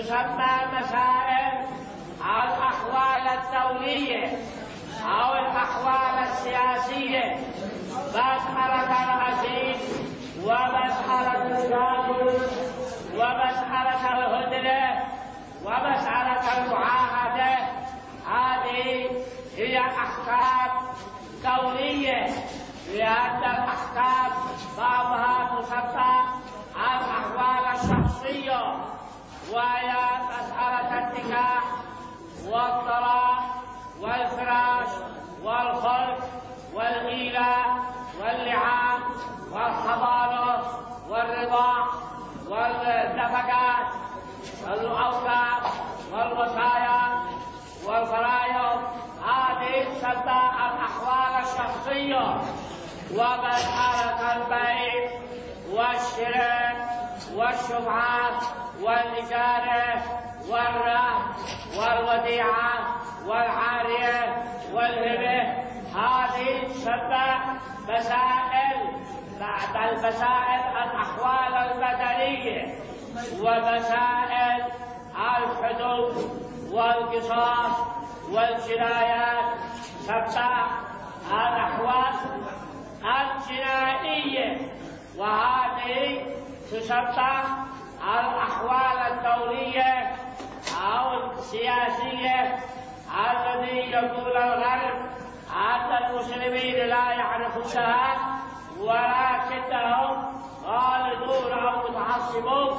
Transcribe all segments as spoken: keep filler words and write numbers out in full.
تسمى مسائل الأحوال الدولية أو الأحوال السياسية، مسألة الأسير ومسألة الجاسوس ومسألة الهدنة ومسألة المعاهدة. هذه هي أحكام دولية، لأن الأحكام بعضها تسمى الأحوال الشخصية، وهي مسألة النكاح والطلاق والفراش والخلع والإيلاء واللعان والحضانة والرضاع والنفقات والأوقات والوصايا والفرائض. هذه تسمى الأحوال الشخصية. ومسألة البيع والشراء والشفعة والإجارة والرهن والوديعة والعارية والهبة، هذه تسمى مسائل بعد المسائل الأحوال المدنية. ومسائل الحدود والقصاص والجنايات تسمى الأحوال الجنائية، وهذه تسمى الأحوال الدولية أو السياسية. الذي يقول الغرب أن المسلمين لا يعرفونها ولكنهم خالدون أو متعصبون،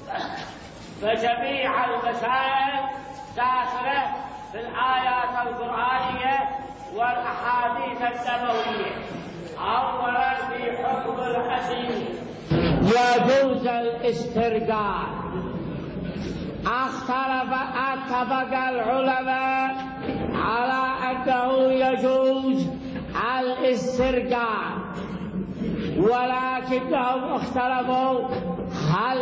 فجميع المسائل داخلة في الآيات القرآنية والأحاديث النبوية. أولا في حكم الأسير يجوز الاسترجاع. اختلف اتفق العلماء على أنه يجوز الاسترجاع، ولكنهم اختلفوا هل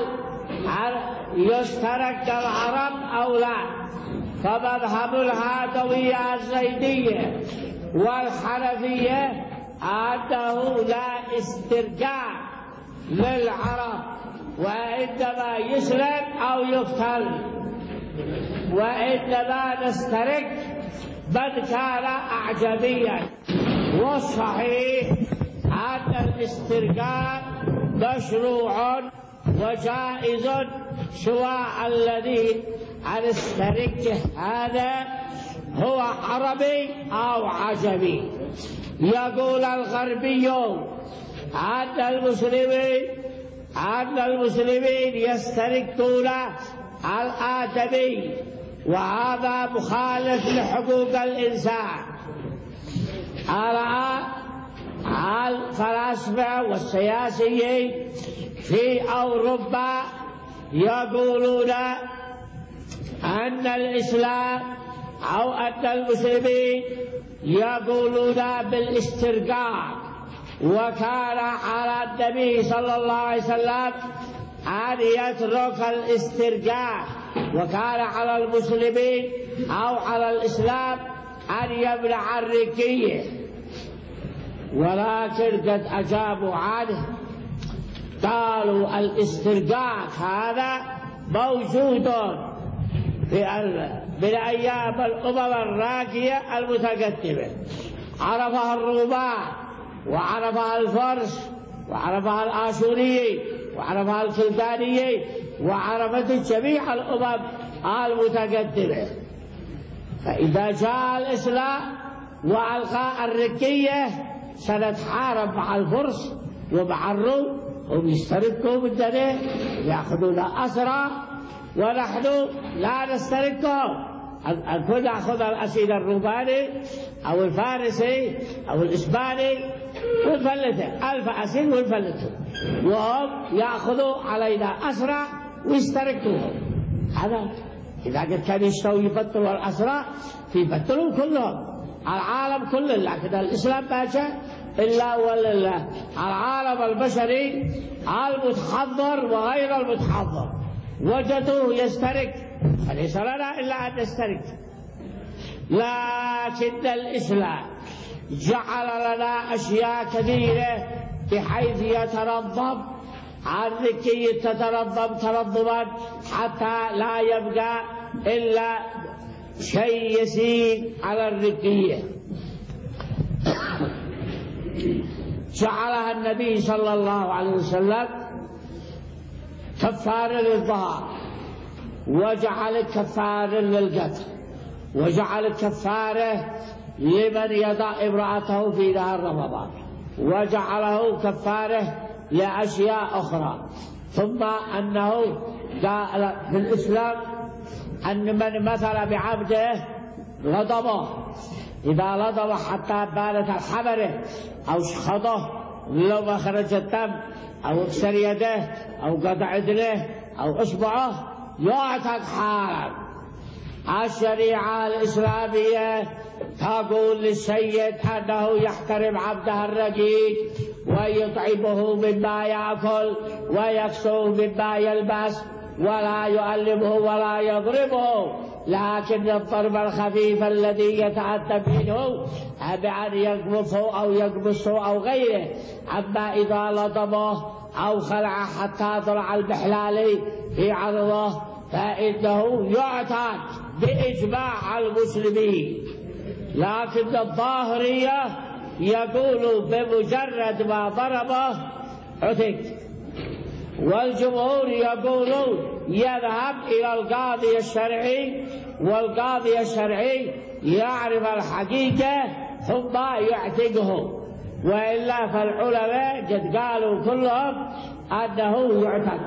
يسترك العرب أو لا. فمذهب الهادوية الزيدية والحنفية أنه لا استرجاع للعرب، وإنما يسلم أو يقتل، وإنما نسترك من كان أعجميا. والصحيح أن الاسترجاع مشروع وجائز، سواء الذي نسترك هذا هو عربي أو عجمي. يقول الغربي أن المسلمين أن المسلمين يستركون الآدمي، وهذا مخالف لحقوق الإنسان. الآن الفلاسفة والسياسيين في أوروبا يقولون أن الإسلام أو أن المسلمين يقولون بالاسترجاع، وكان على النبي صلى الله عليه وسلم أن يترك الاسترجاع، وكان على المسلمين أو على الإسلام أن يمنع الرقية، ولكن قد أجابوا عنه، قالوا الاسترجاع هذا موجود في من أيام الأمم الراقية المتقدمة، عرفها الرومان وعرفها الفرس وعرفها الآشوريين وعرفها الكلدانيين وعرفت جميع الأمم المتقدمة. فإذا جاء الإسلام وألغى الرقية سنتحارب مع الفرس ومع الروم، هم يسترقوا مننا يأخذون أسرى ونحن لا نسترقهم. الكل يأخذ الأسير الروماني أو الفارسي أو الإسباني ونفلته، ألف أسير ونفلته، وهم يأخذوا علينا أسرى ويسترقوهم. هذا إذا قد كان يشتوا يبطلوا الأسرى يبطلوا كلهم العالم كله، لكن الإسلام ما جاء إلا ولله العالم البشري المتحضر وغير المتحضر وجدوه يسترق، فليس لنا إلا أن نسترق. لكن الإسلام جعل لنا أشياء كثيرة بحيث يتنظم الركية تترضب ترضبا حتى لا يبقى إلا شيء يسير على الركية. جعلها النبي صلى الله عليه وسلم كفارة للظهر، وجعل كفارة للقتل، وجعل كفارة لمن يضع امرأته في نهار رمضان، وجعله كفارة لأشياء أخرى. ثم أنه قال في الإسلام أن من مثل بعبده غضبه، إذا لضم حتى بانت الحمرة أو شخطه لو ما خرج الدم أو اكسر يده أو قطع يده أو إصبعه يعتق حالا. الشريعة الإسلامية تقول للسيد أنه يحترم عبده الرقيق ويطعمه مما يأكل ويكسوه مما يلبس ولا يؤلمه ولا يضربه، لكن الضرب الخفيف الذي يتأتى منه بأن يقبضه أو يقبصه أو غيره. أما إذا لطمه أو خلع حتى ضلع المحلال في عرضه فإنه يعتق بإجماع المسلمين. لكن الظاهرية يقول بمجرد ما ضربه عتق، والجمهور يقولون يذهب إلى القاضي الشرعي، والقاضي الشرعي يعرف الحقيقة ثم يعتقه، وإلا فالعلماء قد قالوا كلهم أنه يعتق.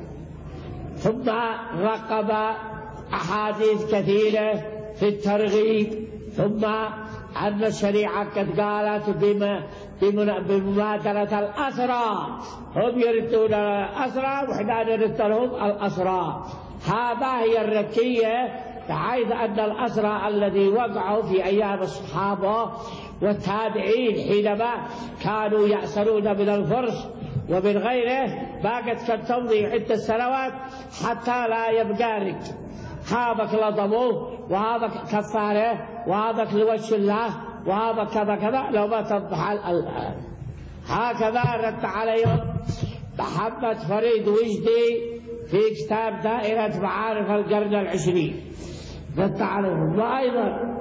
ثم رقب أحاديث كثيرة في الترغيب، ثم أن الشريعة قد قالت بما بمبادرة الأسرى، هم يردون الأسرى وإحنا نرد لهم الأسرى. هذا هي الركية، بحيث أن الأسرى الذي وقعوا في أيام الصحابة والتابعين حينما كانوا يأسرون من الفرس ومن غيره باقت كانت تمضي عدة سنوات حتى لا يبقى رك. هذاك لضموه وهذا كفاره وهذا لوجه الله وهذا كذا كذا لو ما تضح الآن. هكذا رد عليهم محمد فريد وجدي في كتاب دائرة معارف القرن العشرين، رد عليهم. وأيضا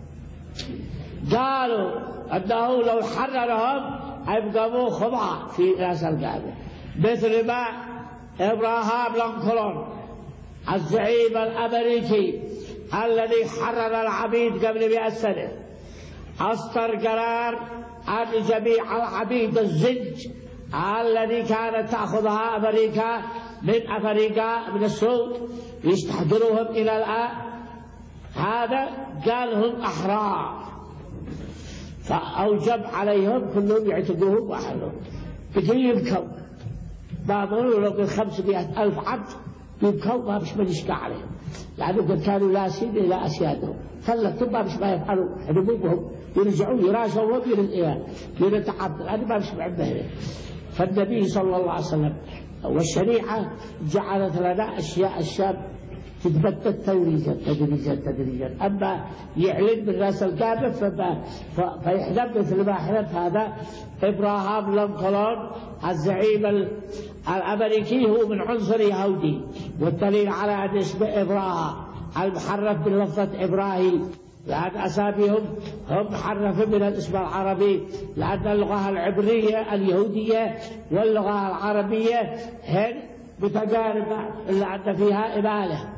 قالوا أنه لو حررهم أبقوا خضعة في رأس القاعدة، مثل ما إبراهام لينكولن الزعيم الأمريكي الذي حرر العبيد قبل مئة سنة أصدر قرار أن جميع العبيد الزج الذي كانت تأخذها أمريكا من أفريقيا من السود يستحضروهم إلى الآن. هذا قال هم أحرار، فأوجب عليهم كلهم يعتقوهم وحدهم بكل يبكوا. بعضهم لو قل خمسمائة ألف عبد يبكوا ما مش من يشكى عليهم، لأنه قد كانوا لاسين إلى أسيادهم، فلتهم ما مش ما يفعلوا حلموهم يرجعون يراجعوا يرتعب، هذا ما مش معبه. فالنبي صلى الله عليه وسلم والشريعة جعلت لنا أشياء أشياء تتبدل تدريجا تدريجا تدريجا. أما يعلن بالراس القادم فيحلم مثل ما حلف هذا إبراهام لينكولن الزعيم الأمريكي، هو من عنصر يهودي، والدليل على أن اسمه إبراهام المحرف بلفظة إبراهيم، لأن أساميهم هم محرفة من الاسم العربي، لأن اللغة العبرية اليهودية واللغة العربية هن متقاربة إلا أن فيها إبالة،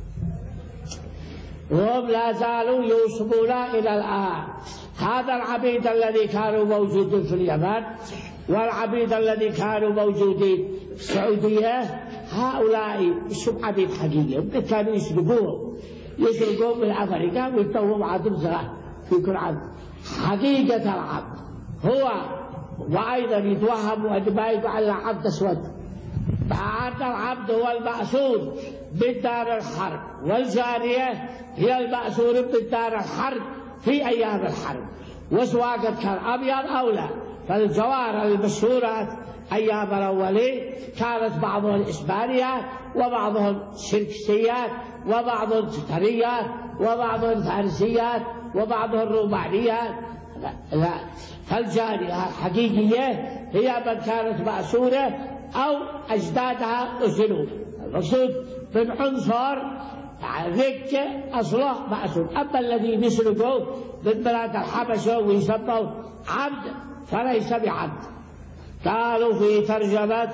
وهم لا زالوا يوصفون إلى الآن. هذا العبيد الذي كانوا موجودين في اليمن والعبيد الذي كانوا موجودين في السعودية، هؤلاء مش عبيد حقيقية، كانوا يسرقوهم يسرقوهم من أفريقيا ويتوهم عدم زراعة في كل عبد. حقيقة العبد هو، وأيضا يتوهم أن ما يجعل عبد أسود، فأن العبد هو المأسور من دار الحرب، والجارية هي المأسور من دار الحرب في أيام الحرب، وسواء كان أبيض أو لا. فالجوار المشهورات أيام الأولين كانت بعضهم إسبانيات وبعضهم سركسيات وبعضهم تتريات وبعضهم فارسيات وبعضهم رومانيات. لا, لا. فالجارية الحقيقية هي من كانت مأسورة أو أجدادها أسلوا. المقصود من عنصر ذك أصله مأسول. أما الذي يسلكوا من بلاد الحبشة ويسموا عبد فليس بعبد. قالوا في ترجمة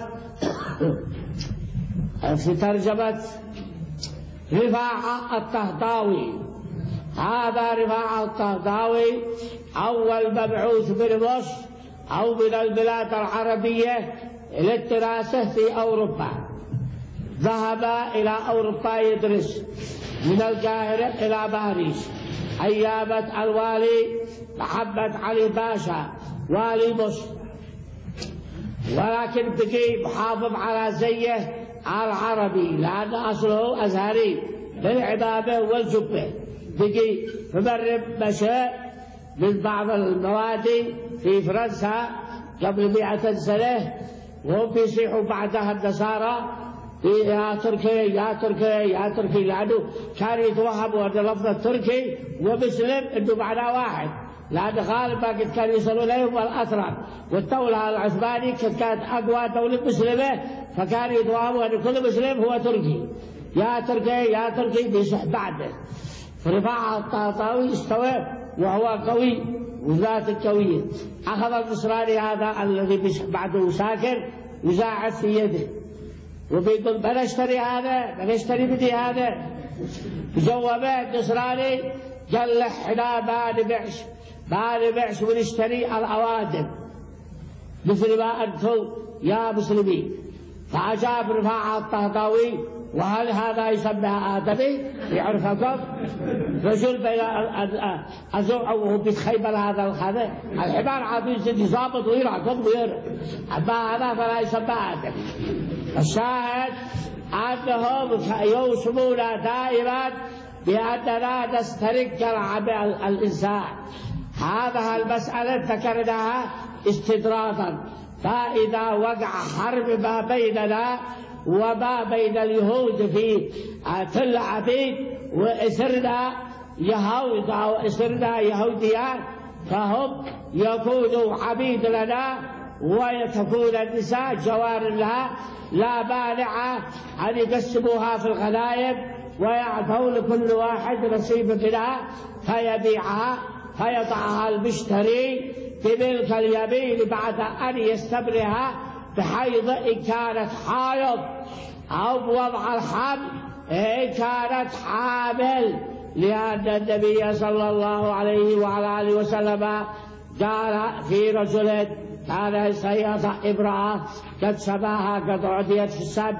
في ترجمة رفاعة الطهطاوي، هذا رفاعة الطهطاوي أول مبعوث من مصر أو من البلاد العربية للدراسة في أوروبا، ذهب إلى أوروبا يدرس من القاهرة إلى باريس أيام الوالي محمد علي باشا والي مصر، ولكن بقي محافظ على زيه العربي لأن أصله أزهري بالعمامة والجبة. بقي ممرب مشاء من بعض الموادي في فرنسا قبل مئة سنة، وهم بيصيحوا بعدها النصارى يا تركي يا تركي يا تركي، لأنه كان يتوهموا أن لفظ التركي ومسلم أنه معناه واحد، لأن غالبا قد كان يصلوا إليهم الأتراك، والدولة العثمانية كانت أقوى دولة مسلمة، فكان يتوهموا أن كل مسلم هو تركي. يا تركي يا تركي بيصح بعده. فرفاعة الطهطاوي استوى وهو قوي وذات قوية، أخذ النصراني هذا الذي بيصح بعده ساكن وزاعد في يده، وبيقول بنشتري هذا بنشتري بدي هذا. جوابه النصراني قال له احنا ما نبيعش ما نبيعش ونشتري الأوادم مثل ما أنتم يا مسلمين. فأجاب رفاعة الطهطاوي وهل هذا يسمى آدمي؟ يعرفكم؟ رجل بين أزوع وهو بيتخيبر هذا الخذ الحمار عاد يزيد ضابط ويرعكض ويرع، أما هذا فلا يسمى آدمي. الشاهد أنهم يوصمون دائما بأننا نسترق الإنسان. هذه المسألة ذكرناها استدراجا، فإذا وقع حرب ما بيننا وما بين اليهود في في العبيد وإسرنا يهود أو إسرنا يهوديان، فهم يكونوا عبيد لنا وتكون النساء جوار لها، لا مانع أن يقسموها في الغنائم ويعطون لكل واحد نصيب منها فيبيعها فيضعها المشتري بملك اليمين بعد أن يستبرها بحيض إن كانت حائض أو بوضع الحمل إن كانت حامل، لأن النبي صلى الله عليه وعلى آله وسلم قال في رجل كان سيطع امرأة قد سباها قد عديت في السب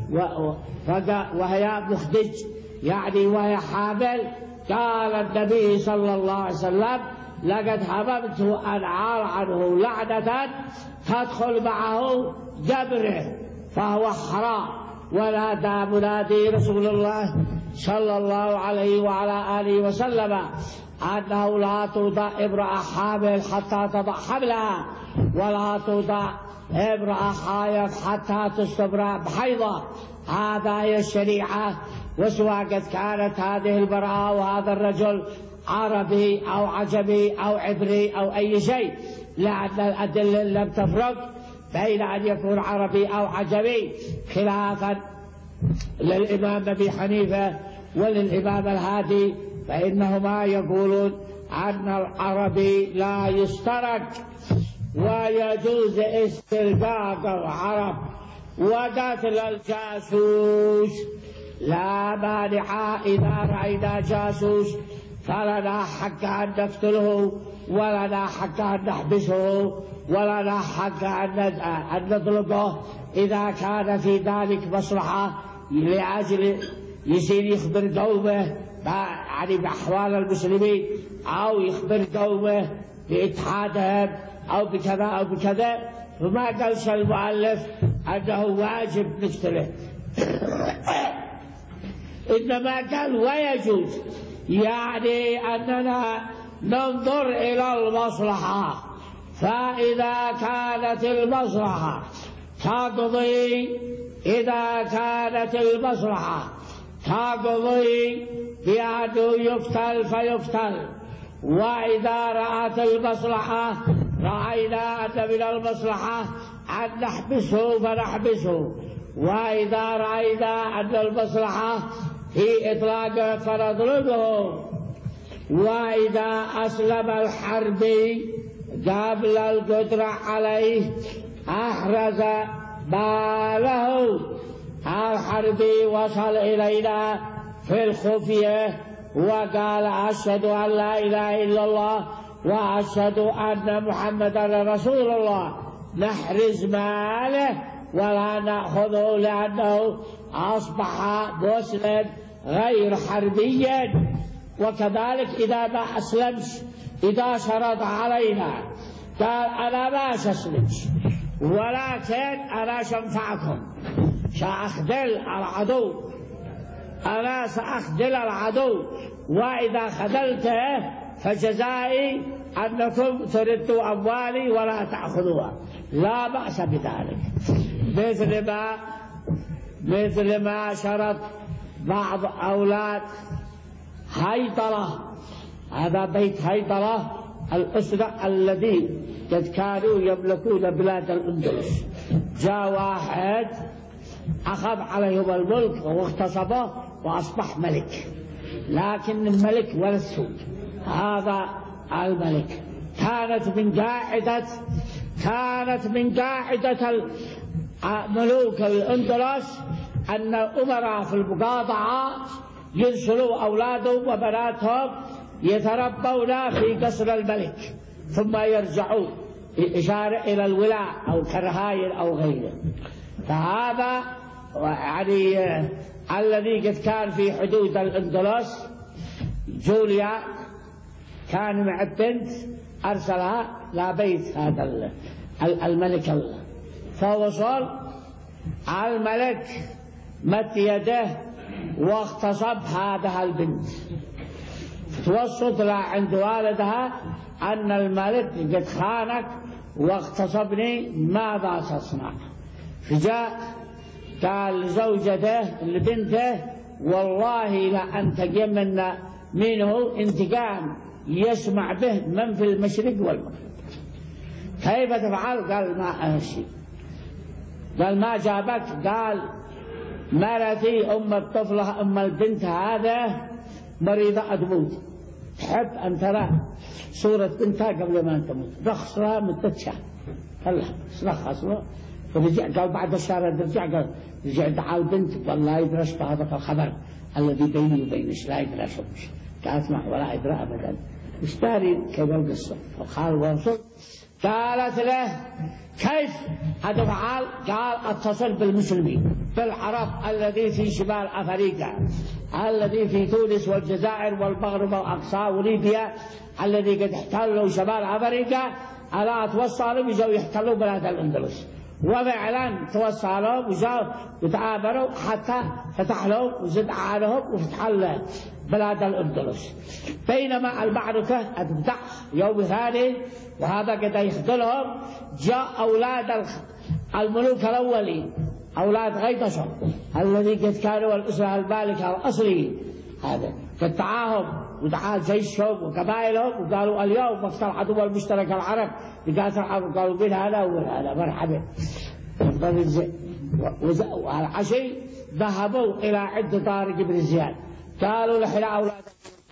وهي مخدج يعني وهي حامل، قال النبي صلى الله عليه وسلم لقد هممت أن عنه لعنة تدخل معه جبره فهو حرام. ونادى منادي رسول الله صلى الله عليه وعلى آله وسلم أنه لا توضع امرأة حامل حتى تضع حملها، ولا توضع امرأة حائض حتى تستبرأ بحيضة. هذا هي الشريعة، وسواء قد كانت هذه المرأة وهذا الرجل عربي أو عجمي أو عبري أو أي شيء، لأن الأدلة لم تفرق بين أن يكون عربي أو عجمي، خلافا للإمام أبي حنيفة وللإمام الهادي، فإنهما يقولون أن العربي لا يسترك ويجوز استرقاق العرب وقتل الجاسوس. لا مانع إذا رأينا جاسوس فلنا حق أن نقتله ولنا حق أن نحبسه ولنا حق أن نطلقه إذا كان في ذلك مصلحة لأجل يصير يخبر قومه يعني بأحوال المسلمين أو يخبر قومه بإتحادهم أو بكذا أو بكذا. فما قالش المؤلف أنه واجب نقتله إنما قال ويجوز، يعني أننا ننظر إلى المصلحة، فإذا كانت المصلحة تقضي إذا كانت المصلحة تقضي بأنه يقتل فيقتل، وإذا رأت المصلحة رأينا أن من المصلحة أن نحبسه فنحبسه، وإذا رأينا أن المصلحة في إطلاقه فنطلقه. وإذا أسلم الحربي قبل القدرة عليه أحرز باله. الحربي وصل إلينا في الخفية وقال أشهد أن لا إله إلا الله وأشهد أن محمدا رسول الله، نحرز ماله ولا نأخذه لأنه أصبح مسلم غير حربيا. وكذلك إذا ما أسلمش، إذا شرط علينا قال أنا ما أسلمش ولكن أنا سأنفعكم، سأخذل العدو، أنا سأخذل العدو، وإذا خذلته فجزائي أنكم تردوا أموالي ولا تأخذوها، لا بأس بذلك. مثل ما مثل ما شرط بعض أولاد هيطلة، هذا بيت هيطلة الأسرة الذي قد كانوا يملكون بلاد الأندلس. جاء واحد أخذ عليهم الملك واغتصبه وأصبح ملك، لكن الملك ورثه هذا الملك. كانت من قاعدة كانت من قاعدة ملوك الأندلس أن الأمراء في المقاطعة يرسلوا أولادهم وبناتهم يتربون في قصر الملك ثم يرجعون، إشارة إلى الولاء أو كرهاين أو غيره. فهذا يعني الذي قد كان في حدود الأندلس. جوليا كان مع البنت أرسلها لبيت هذا الملك، فوصل الملك مد يده واغتصب هذا البنت، توسط له عند والدها أن الملك قد خانك واغتصبني، ماذا تصنع؟ فجاء قال لزوجته لبنته والله لأنتقم منه انتقام يسمع به من في المشرق والمغرب. كيف تفعل؟ قال ما أمشي. قال ما جابك؟ قال مرتي أم الطفلة أم البنت هذا مريضة أتموت، تحب أن ترى صورة بنتها قبل ما تموت، رخصها مدة شهر. الله رخص له ورجع. قال بعد الشهر رجع، قال رجع دعا البنت والله يدرس هذا الخبر الذي بيني وبينك لا يدرسوش. قالت ما ولا يدرى أبدا، اشتري كذا القصة. فقال وصل، قالت له كيف أتفعل؟ قال اتصل بالمسلمين بالعرب الذي في شمال أفريقيا، الذي في تونس والجزائر والمغرب والأقصى وليبيا، الذي قد احتلوا شمال أفريقيا، ألا توصلوا وجاوا يحتلوا بلاد الأندلس. وفعلا توصلوا وجاوا وتعاملوا حتى فتح لهم وزد عنهم وفتح بلاد الأندلس. بينما المعركة تبدأ يوم ثاني وهذا قد يخذلهم، جاء أولاد الملوك الأولين أولاد غيطشة الذي قد كانوا الأسرة المالكة الأصلي، هذا قد دعاهم ودعا جيشهم وقبائلهم وقالوا اليوم وقت العدو المشترك العرب لقاتل العرب، قالوا من هذا وهذا مرحبا. والعشي ذهبوا إلى عند طارق بن زياد، قالوا لحنا أولاد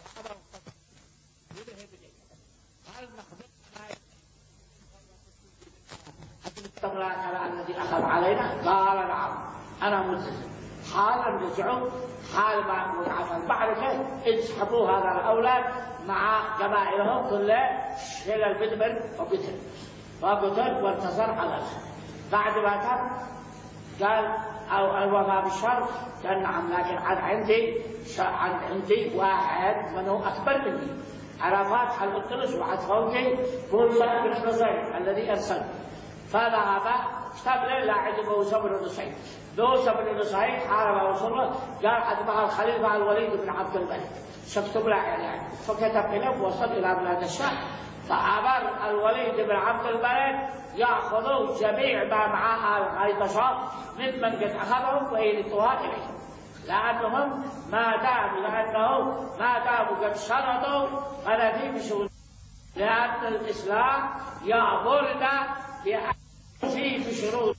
الذي أخذ علينا؟ قال نعم أنا ملتزم. حالا رجعوا، حال ما وقعت المعركة انسحبوا هذا الأولاد مع قبائلهم كلها إلى البدمر وقتل وقتل وانتصر على الأسد. بعد ما كان قال أو الوفاء بالشر قال نعم، لكن عن عندي عن عندي واحد منه أكبر مني، أنا فاتح الأندلس وعد فوقي موسى بن نصير الذي أرسل. فذهب اشتبل إلى عند موسى بن نصير. موسى بن نصير حارب رسول الله، قال أتبع الخليفة الوليد بن عبد الملك سكتب له يعني، فكتب إليه ووصل إلى بلاد الشام. فأمر الوليد بن عبد الملك يأخذوا جميع ما معها الغيطشة ممن قد أخذهم ويردوها إليهم، لأنهم ما داموا لأنه ما داموا قد شرطوا فنفي بشؤون لأن الإسلام يأمرنا بأن شروط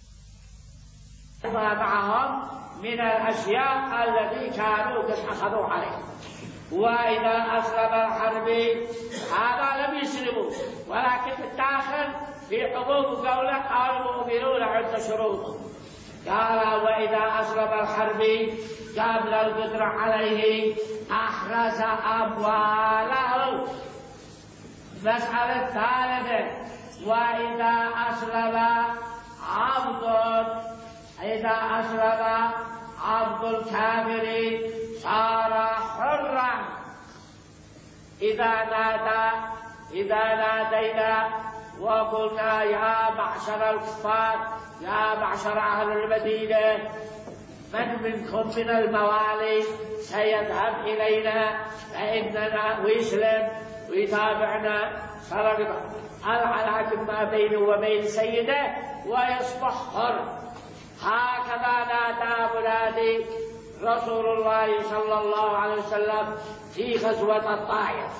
معهم من الأشياء التي كانوا قد أخذوا عليه. وإذا أسلم الحربي هذا لم يسلموا، ولكن الداخل في عموم قوله المؤمنون عند شروطهم. قال وإذا أسلم الحربي قبل القدرة عليه أحرز أمواله. مسألة ثالثة وإذا أسلم عبد إذا أسلم عبد الكافر صار حرا. إذا نادى إذا نادينا وقلنا يا معشر الكفار يا معشر أهل المدينة من منكم من الموالي سيذهب إلينا فإننا ويسلم ويتابعنا صار العلاقة ما بينه وبين سيده ويصبح حر. هكذا نادى منادي رسول الله صلى الله عليه وسلم في غزوة الطائف.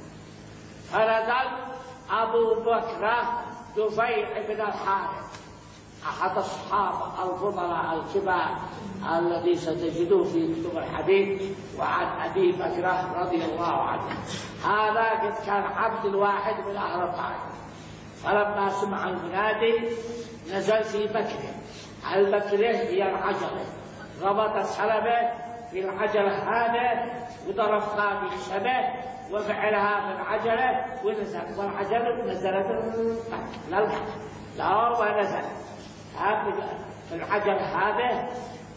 فنزل أبو بكر دفيع بن الحارث أحد الصحابة الفضلاء الكبار الذي ستجدوه في كتب الحديث وعن أبي بكر رضي الله عنه. هذا قد كان عبد الواحد من أهل الطائف. فلما سمع المنادي نزل في بكره. البكره هي العجلة، ربط السلبة في العجلة هذا وضربها بالشبه وفعلها في العجلة ونزل، والعجلة نزلت للقى لا ونزل في العجلة هذا.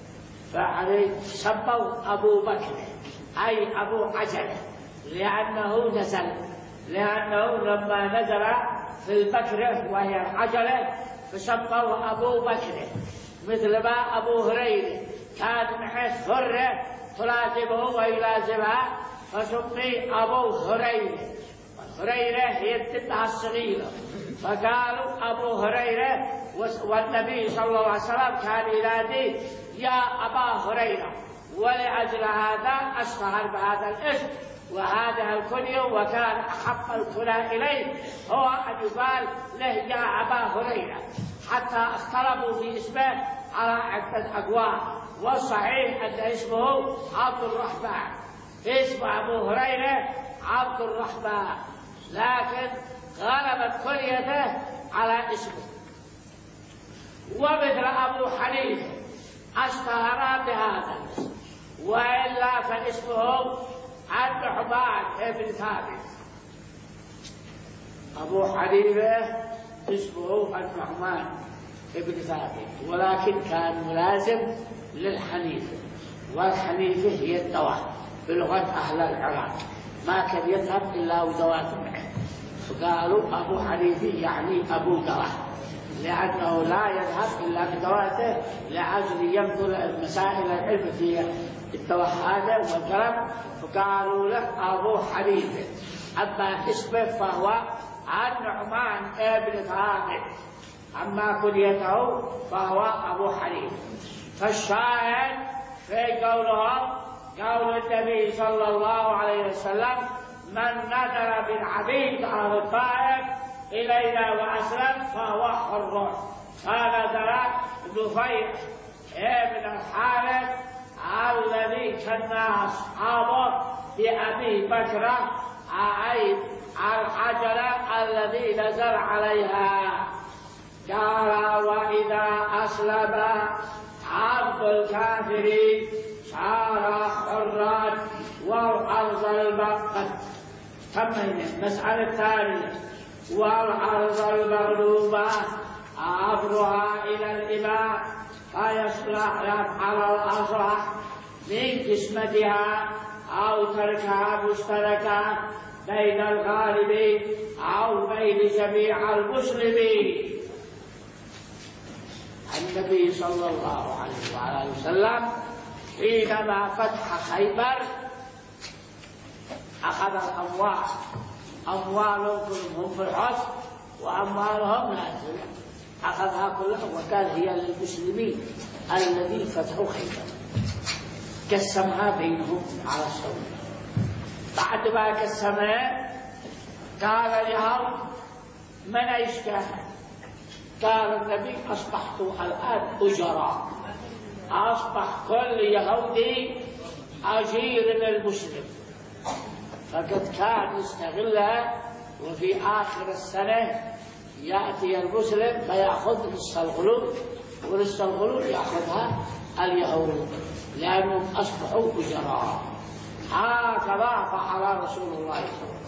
فعليه سموا أبو بكر أي أبو عجلة لأنه نزل، لأنه لما نزل في البكرة وهي العجلة فسموا أبو بكر، مثل ما أبو هريرة كان معه هرة تلازمه ويلازمها فسمي أبو هريرة. هريرة هي التبعة الصغيرة فقالوا أبو هريرة. والنبي صلى الله عليه وسلم كان ينادي يا أبا هريرة، ولأجل هذا اشتهر بهذا الاسم وهذا الكنية، وكان أحب الكنى إليه هو أن يقال له يا أبا هريرة، حتى اختلفوا في اسمه على عدة أقوال. والصحيح أن اسمه عبد الرحمن، اسم أبو هريرة عبد الرحمن، لكن غلبت كنيته على اسمه. ومثل أبو حنيفة اشتهر بهذا الاسم، وإلا فاسمه النعمان بن ثابت. أبو حنيفة اسمه النعمان بن ثابت، ولكن كان ملازم للحنيفة، والحنيفة هي الدواء بلغة أهل العراق، ما كان يذهب إلا ودواء معه، فقالوا أبو حنيفة يعني أبو دواء، لأنه لا يذهب إلا بدواته لأجل ينظر مسائل العلم في الدواء هذا والقلم، فقالوا له أبو حنيفة. أما اسمه فهو النعمان بن ثابت، أما كنيته فهو أبو حنيفة. فالشاهد في قولهم قول النبي صلى الله عليه وسلم من نذر بالعبيد أهل الطائف إلينا وأسلم فهو حر. فنذر دفيع بن الحارث الذي كان أصحابه بأبي بكر أي العجلة الذي نزل عليها. قال وإذا أسلم عبد الكافر صار حرا والأرض البقت. كمل المسألة الثانية والأرض المغلوبة أمرها إلى الإمام فيصلح على الأصلح من قسمتها أو تركها مشتركة بين الغالب أو بين جميع المسلمين. النبي صلى الله عليه وعلى وسلم حينما فتح خيبر أخذ الأموال، أموالهم كلهم في الحصن وأموالهم نازلة، أخذها كلها وكان هي للمسلمين الذين فتحوا خيبر، قسمها بينهم على السوية. بعد ما قسمها قال لهم من أيشكى؟ قال النبي أصبحت الآن أجراء، أصبح كل يهودي أجير المسلم. فقد كان يستغلها، وفي آخر السنة يأتي المسلم فيأخذ نصف الغلول، ونصف الغلول يأخذها اليهود، لأنهم أصبحوا أجراء. هكذا فعل رسول الله صلى الله عليه وسلم.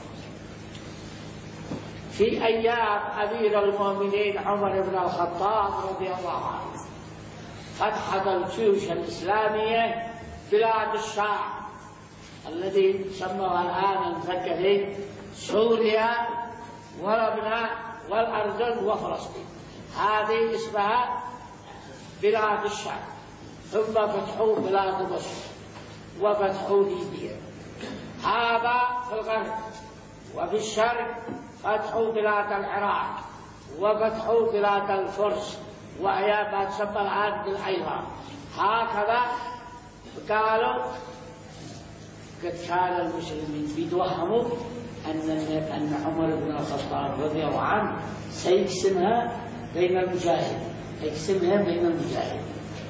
في أيام أمير المؤمنين عمر بن الخطاب رضي الله عنه فتحت الجيوش الإسلامية بلاد الشام الذي سموها الآن المفكرين سوريا ولبنان والأردن وفلسطين، هذه اسمها بلاد الشام. ثم فتحوا بلاد مصر وفتحوا ليبيا، هذا في الغرب. وفي الشرق فتحوا بلاد العراق وفتحوا بلاد الفرس وهي ما تسمى الآن بالأيران. هكذا قالوا قد كان المسلمين بيتوهموا أن أن عمر بن الخطاب رضي الله عنه سيقسمها بين المجاهدين، يقسمها بين المجاهدين.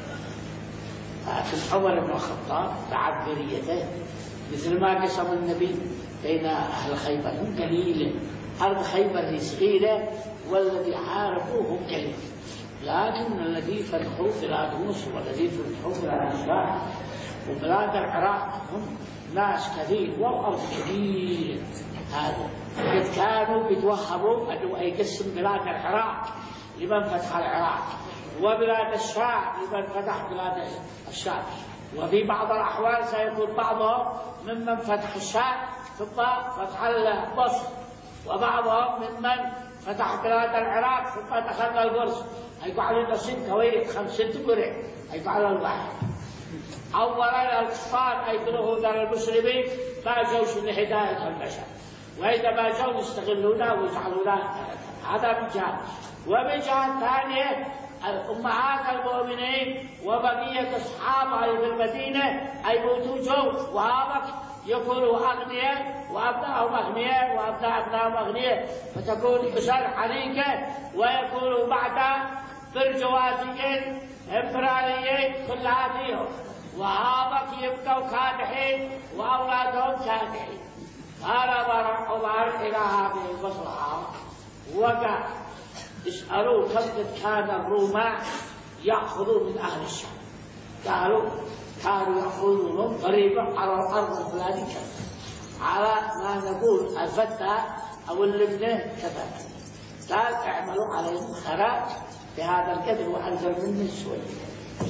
لكن عمر بن الخطاب بعبقريته مثل ما قسم النبي بين أهل خيبر، هم قليل، أرض خيبر هي صغيرة والذي عارفوه هم قليل، لكن الذي فتحوا بلاد مصر والذي فتحوا بلاد الشام وبلاد العراق هم ناس كثير والأرض كثير. هذا قد كانوا بيتوهموا أنه يقسم بلاد العراق لمن فتح العراق وبلاد الشام لمن فتح بلاد الشام، وفي بعض الأحوال سيكون بعضهم ممن فتح الشام ثم فتح مصر، وبعضهم ممن فتح بلاد العراق ثم دخل الفرس. هيقول علينا ست كويت خمسة قرى، هيقول على الواحد. أولا الكفار يكرهون المسلمين ما جوش لهداية البشر، وإذا ما جو يستغلونه ويجعلونه هذا من جهة. ومن جهة ثانية أمهات المؤمنين وبقية أصحابها في المدينة يموتوا جو، وهذا يكونوا أغنياء وأبنائهم أغنياء وأبناء أبنائهم أغنياء، فتكون أسر حريقة ويكونوا بعد برجوازيين إمبراطوريين كلها فيهم، وهذا يبقوا كادحين وأولادهم كادحين. هذا عمر إلى هذه المصلحة وقال اسألوا كم كان الرومان يأخذوا من أهل الشام، قالوا كانوا يأخذون ضريبة على الأرض الفلانية على ما نقول الفتة أو اللبنة كذا، قال اعملوا عليهم خراج بهذا القدر وأنزل منه شوية.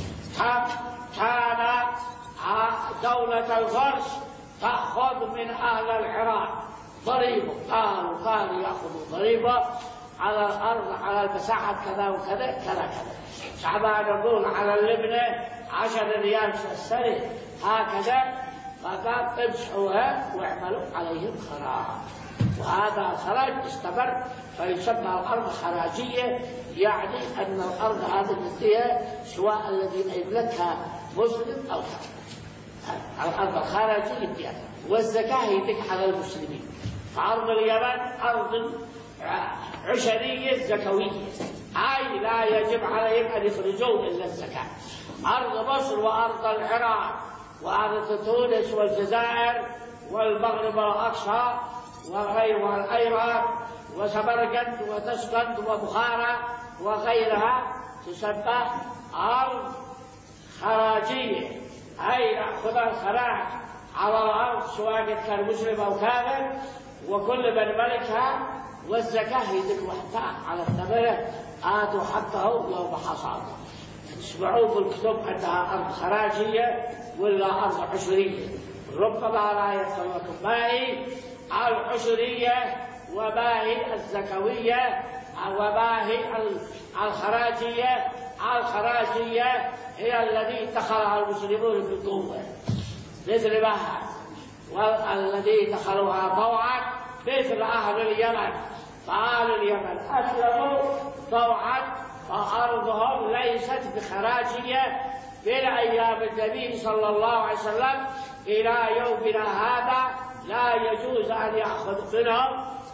كان دولة الفرس تأخذ من أهل العراق ضريبة، قالوا قالوا يأخذوا ضريبة على الأرض على المساحة كذا وكذا كذا كذا. شعبان يقول على اللبنة عشر ريال في السنة هكذا، فقال امسحوها واعملوا عليهم خراج. وهذا خراج استمر فيسمى الأرض خراجية، يعني أن الأرض هذه نديها سواء الذي يملكها مسلم أو كافر. الأرض الخراجية يديها، والزكاة يدك على المسلمين. فأرض اليمن أرض عشرية زكوية، أي لا يجب عليهم أن يخرجون إلا الزكاة. أرض مصر وأرض العراق وأرض تونس والجزائر والمغرب الأقصى وغير والأيران وسمرقند وتسقند وبخارى وغيرها تسمى أرض خراجية، أي يأخذ الخراج على الأرض سواء كان مسلم أو كافر، وكل من ملكها، والزكاة يدل وحدها على الثمرة آتوا حقه يوم حصاده. تسمعوا في الكتب أنها أرض خراجية ولا أرض عشرية، ربما لا يتفرق ما هي العشرية وما هي الزكوية وما هي الخراجية. الخراجية هي الذي دخلها المسلمون في القوة مثل ما والذي دخلوها طوعا مثل أهل اليمن، فأهل اليمن أسلموا طوعا فأرضهم ليست بخراجية في أيام النبي صلى الله عليه وسلم إلى يومنا هذا. لا يجوز أن يأخذ منهم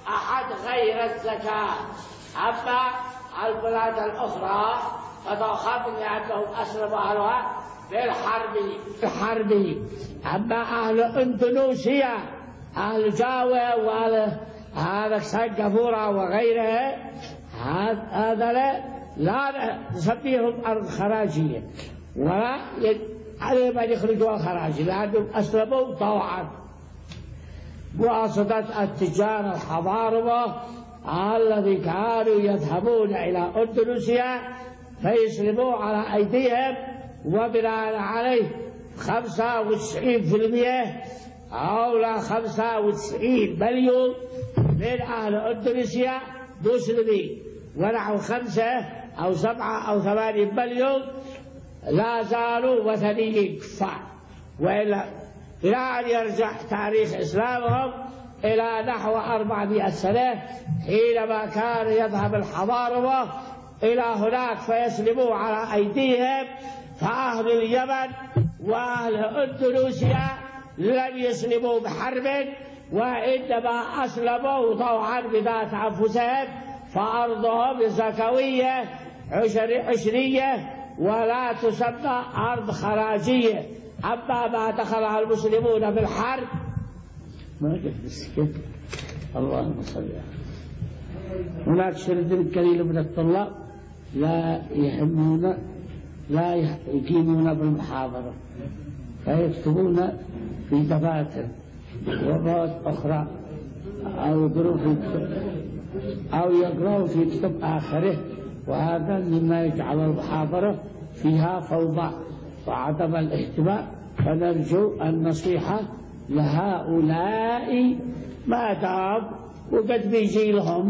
أحد غير الزكاة. أما البلاد الأخرى فتأخذ لأنهم أسلم أهلها بالحرب الحرب. أما أهل إندونيسيا أهل جاوة وأهل هذا سنغافورة وغيرها هذا لا لا نسميهم أرض خراجية ولا عليهم أن يخرجوا الخراج لأنهم أسلموا طوعا بواسطة التجار الحضارمة الذي كانوا يذهبون إلى إندونيسيا فيسلموا على أيديهم، وبناء عليه خمسة وتسعين في المئة أو لا خمسة وتسعين مليون من أهل إندونيسيا مسلمين، ونحو خمسة أو سبعة أو ثمانية مليون لا زالوا وثنيين كفار، وإلا إلى أن يرجع تاريخ إسلامهم إلى نحو أربعمائة سنة حينما كان يذهب الحضارمة إلى هناك فيسلموا على أيديهم. فأهل اليمن وأهل إندونيسيا لم يسلموا بحرب، وإنما أسلموا طوعا بذات أنفسهم، فأرضهم زكوية عشرية ولا تسمى أرض خراجية. أما ما دخلها المسلمون بالحرب ما قد اللهم صل على هناك شرد قليل من الطلاب لا يهمون لا يقيمون بالمحاضرة فيكتبون في دفاتر ومواد أخرى أو يقرأوا في كتب أو يقرأوا في كتب آخره، وهذا مما يجعل المحاضرة فيها فوضى وعدم الاهتمام. فنرجو النصيحة لهؤلاء ما دام وقد بيجي لهم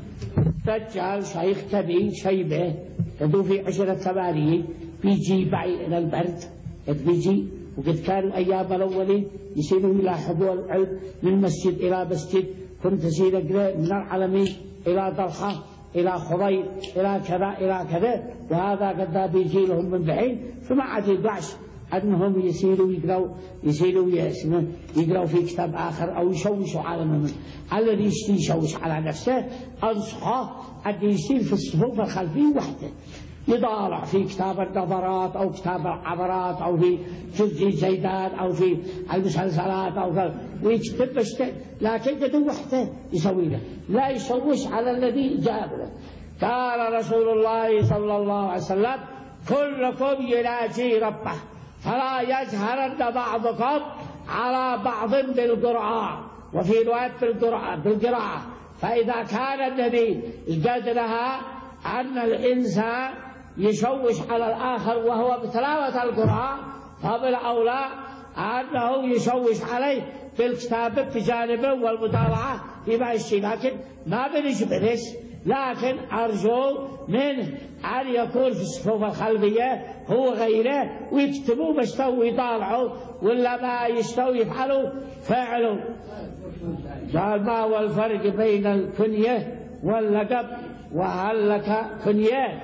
رجال شيخ كبير شيبه يدو في عشرة ثمانين بيجي بعيد إلى البرد قد بيجي، وقد كانوا أيام الأولين يسيروا يلاحظوا العلم من مسجد إلى مسجد، كنت أسير من العلمين إلى ضلحة إلى خضير إلى كذا إلى كذا، وهذا قد بيجي لهم من بعيد، فما عاد يبعش أنهم يسيروا يقرأوا يسيروا يقرأوا في كتاب آخر أو يشوشوا على من الذي يشوش على نفسه. أنصحه أن يسير في الصفوف الخلفية وحده، يطالع في كتاب النظرات أو كتاب العبرات أو في جزء زيدان أو في المسلسلات أو في ويكتب بشتى، لكن قد وحده يسوي له، لا يشوش على الذي جاب له. قال رسول الله صلى الله عليه وسلم: كلكم يناجي ربه فلا يجهرن بعضكم على بعض بالقرآن، وفي رواية بالقراءة. فإذا كان النبي قدرها أن الإنسان يشوش على الآخر وهو بتلاوة القرآن، فبالأولى أنه يشوش عليه بالكتابة بجانبه والمطالعة بما يشتي. لكن ما بنجبرش، لكن أرجو منه أن يكون في الصفوف الخلفية هو غيره ويكتبوا ما يستوي يطالعوا، ولا ما يستوي يفعلوا فعلوا. قال: ما هو الفرق بين الكنية واللقب؟ وهل لك كنية؟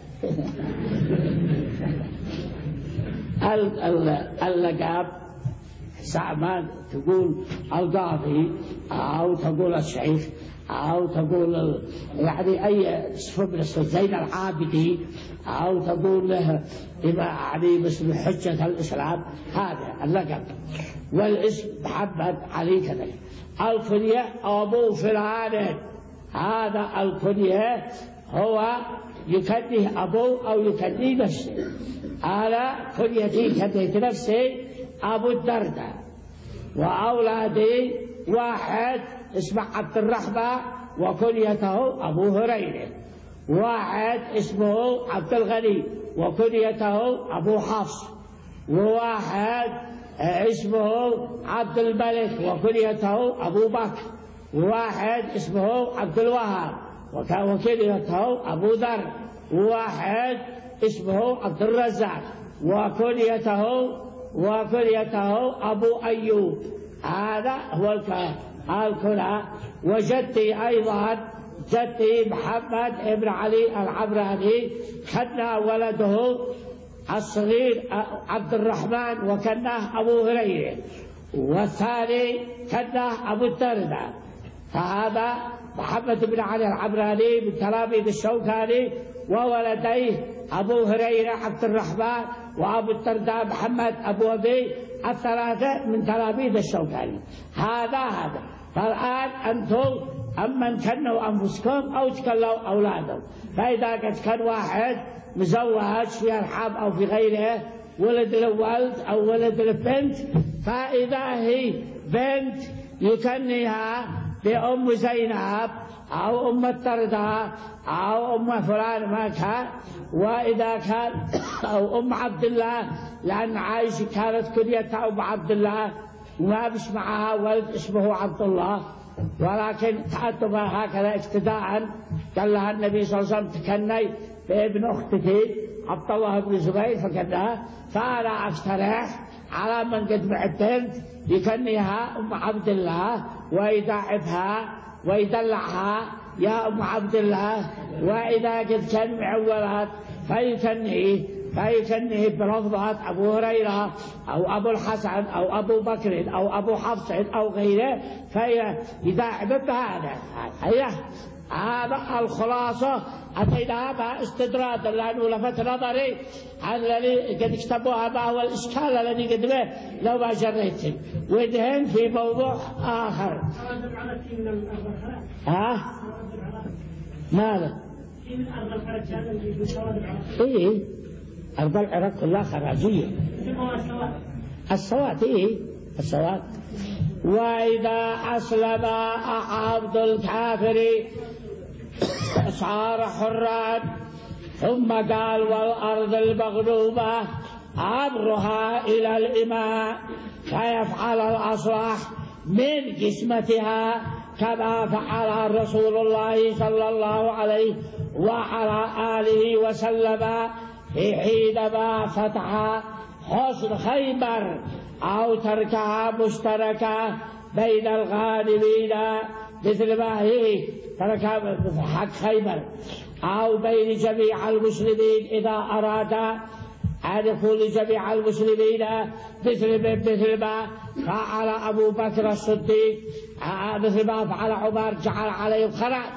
اللقب ساعة تقول القاضي أو تقول الشيخ أو تقول يعني أي صفة من زين العابدين أو تقول له يعني مثل حجة الإسلام، هذا اللقب. والاسم محمد علي كذلك. الكنية أبو فلان، هذا الكنية هو يكنيه أبوه أو يكنيه نفسه. أنا كنيتي كنيت نفسي أبو الدرداء، وأولادي واحد اسمه عبد الرحمن وكنيته أبو هريرة، واحد اسمه عبد الغني وكنيته أبو حفص، وواحد اسمه عبد الملك وكنيته أبو بكر، وواحد اسمه عبد الوهاب وكنيته أبو ذر، وواحد اسمه عبد الرزاق وكنيته وكنيته أبو أيوب. هذا هو الكنى. وجدي أيضا جدي محمد ابن علي العبراني كنا ولده الصغير عبد الرحمن وكناه أبو هريرة، والثاني كناه أبو الدرداء. فهذا محمد بن علي العمراني من تلاميذ الشوكاني، وولديه أبو هريرة عبد الرحمن وأبو الدرداء محمد أبو أبي، الثلاثة من تلاميذ الشوكاني. هذا هذا فالآن أنتم أمن كنوا أنفسكم أو تكلوا أولادهم. فإذا قد كان واحد مزوج في أرحام أو في غيره، ولد لولد أو ولد لبنت، فإذا هي بنت يكنيها بأم زينب أو أم الدرداء أو أم فلان ما كان، وإذا كان أو أم عبد الله، لأن عائشة كانت كنيتها أم عبد الله وما بش معها ولد اسمه عبد الله، ولكن تأدب هكذا اقتداء. قال لها النبي صلى الله عليه وسلم تكني بابن أختك عبد الله بن زبير فكنها، فأنا أقترح على من قد معتد يكنيها أم عبد الله ويداعبها ويدلعها يا أم عبد الله، وإذا قد كان معولات فيكنيه فيكنيه برفضة أبو هريرة أو أبو الحسن أو أبو بكر أو أبو حفص أو غيره، فيداعب بهذا. هي هذا الخلاصة أتيناها بها استدرادا، لأنه لفت نظري الذي قد اكتبوها ما هو الإشكال الذي قد به لو ما جريته، ودهن في موضوع آخر. ها؟ ماذا؟ إيه أرض العراق كلها خراجية. السواد إيه السواد. وإذا أسلم عبد الكافر صار حرا، ثم قال والأرض المغلوبة أمرها إلى الإماء فيفعل الأصلح من قسمتها كما فعل رسول الله صلى الله عليه وعلى آله وسلم حينما فتح حصن خيبر أو تركها مشتركة بين الغانمين، مثل ما هي تركها حق خيبر، أو بين جميع المسلمين إذا أراد أن يكون لجميع المسلمين، مثل مثل ما فعل أبو بكر الصديق، مثل ما فعل عمر جعل عليه خراج.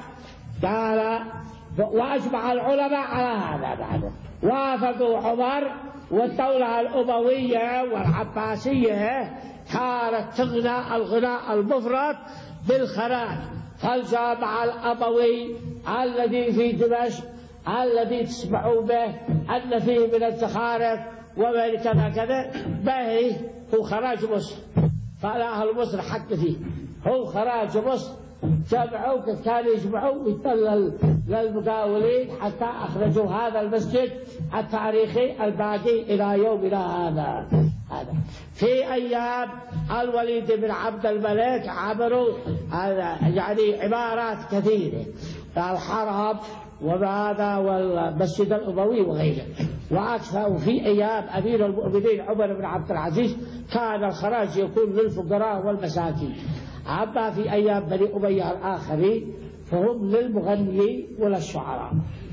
قال وأجمع العلماء على هذا بعد، وافقوا عمر، والدولة الأموية والعباسية كانت تغنى الغناء المفرط بالخراج، فالجامع الأموي الذي في دمشق الذي تسمعوا به أن فيه من الزخارف ومن كذا كذا به هو خراج مصر، فلا أهل مصر حق فيه، هو خراج مصر. جمعوا كانوا يجمعوا ويطلع للمقاولين حتى أخرجوا هذا المسجد التاريخي الباقي إلى يومنا هذا. هذا في أيام الوليد بن عبد الملك عبروا يعني عبارات كثيرة، الحرم وهذا والمسجد الأموي وغيره، وأكثر في أيام أمير المؤمنين عمر بن عبد العزيز كان الخراج يكون للفقراء والمساكين. أما في أيام بني أمية الآخرين فهم للمغنيين وللشعراء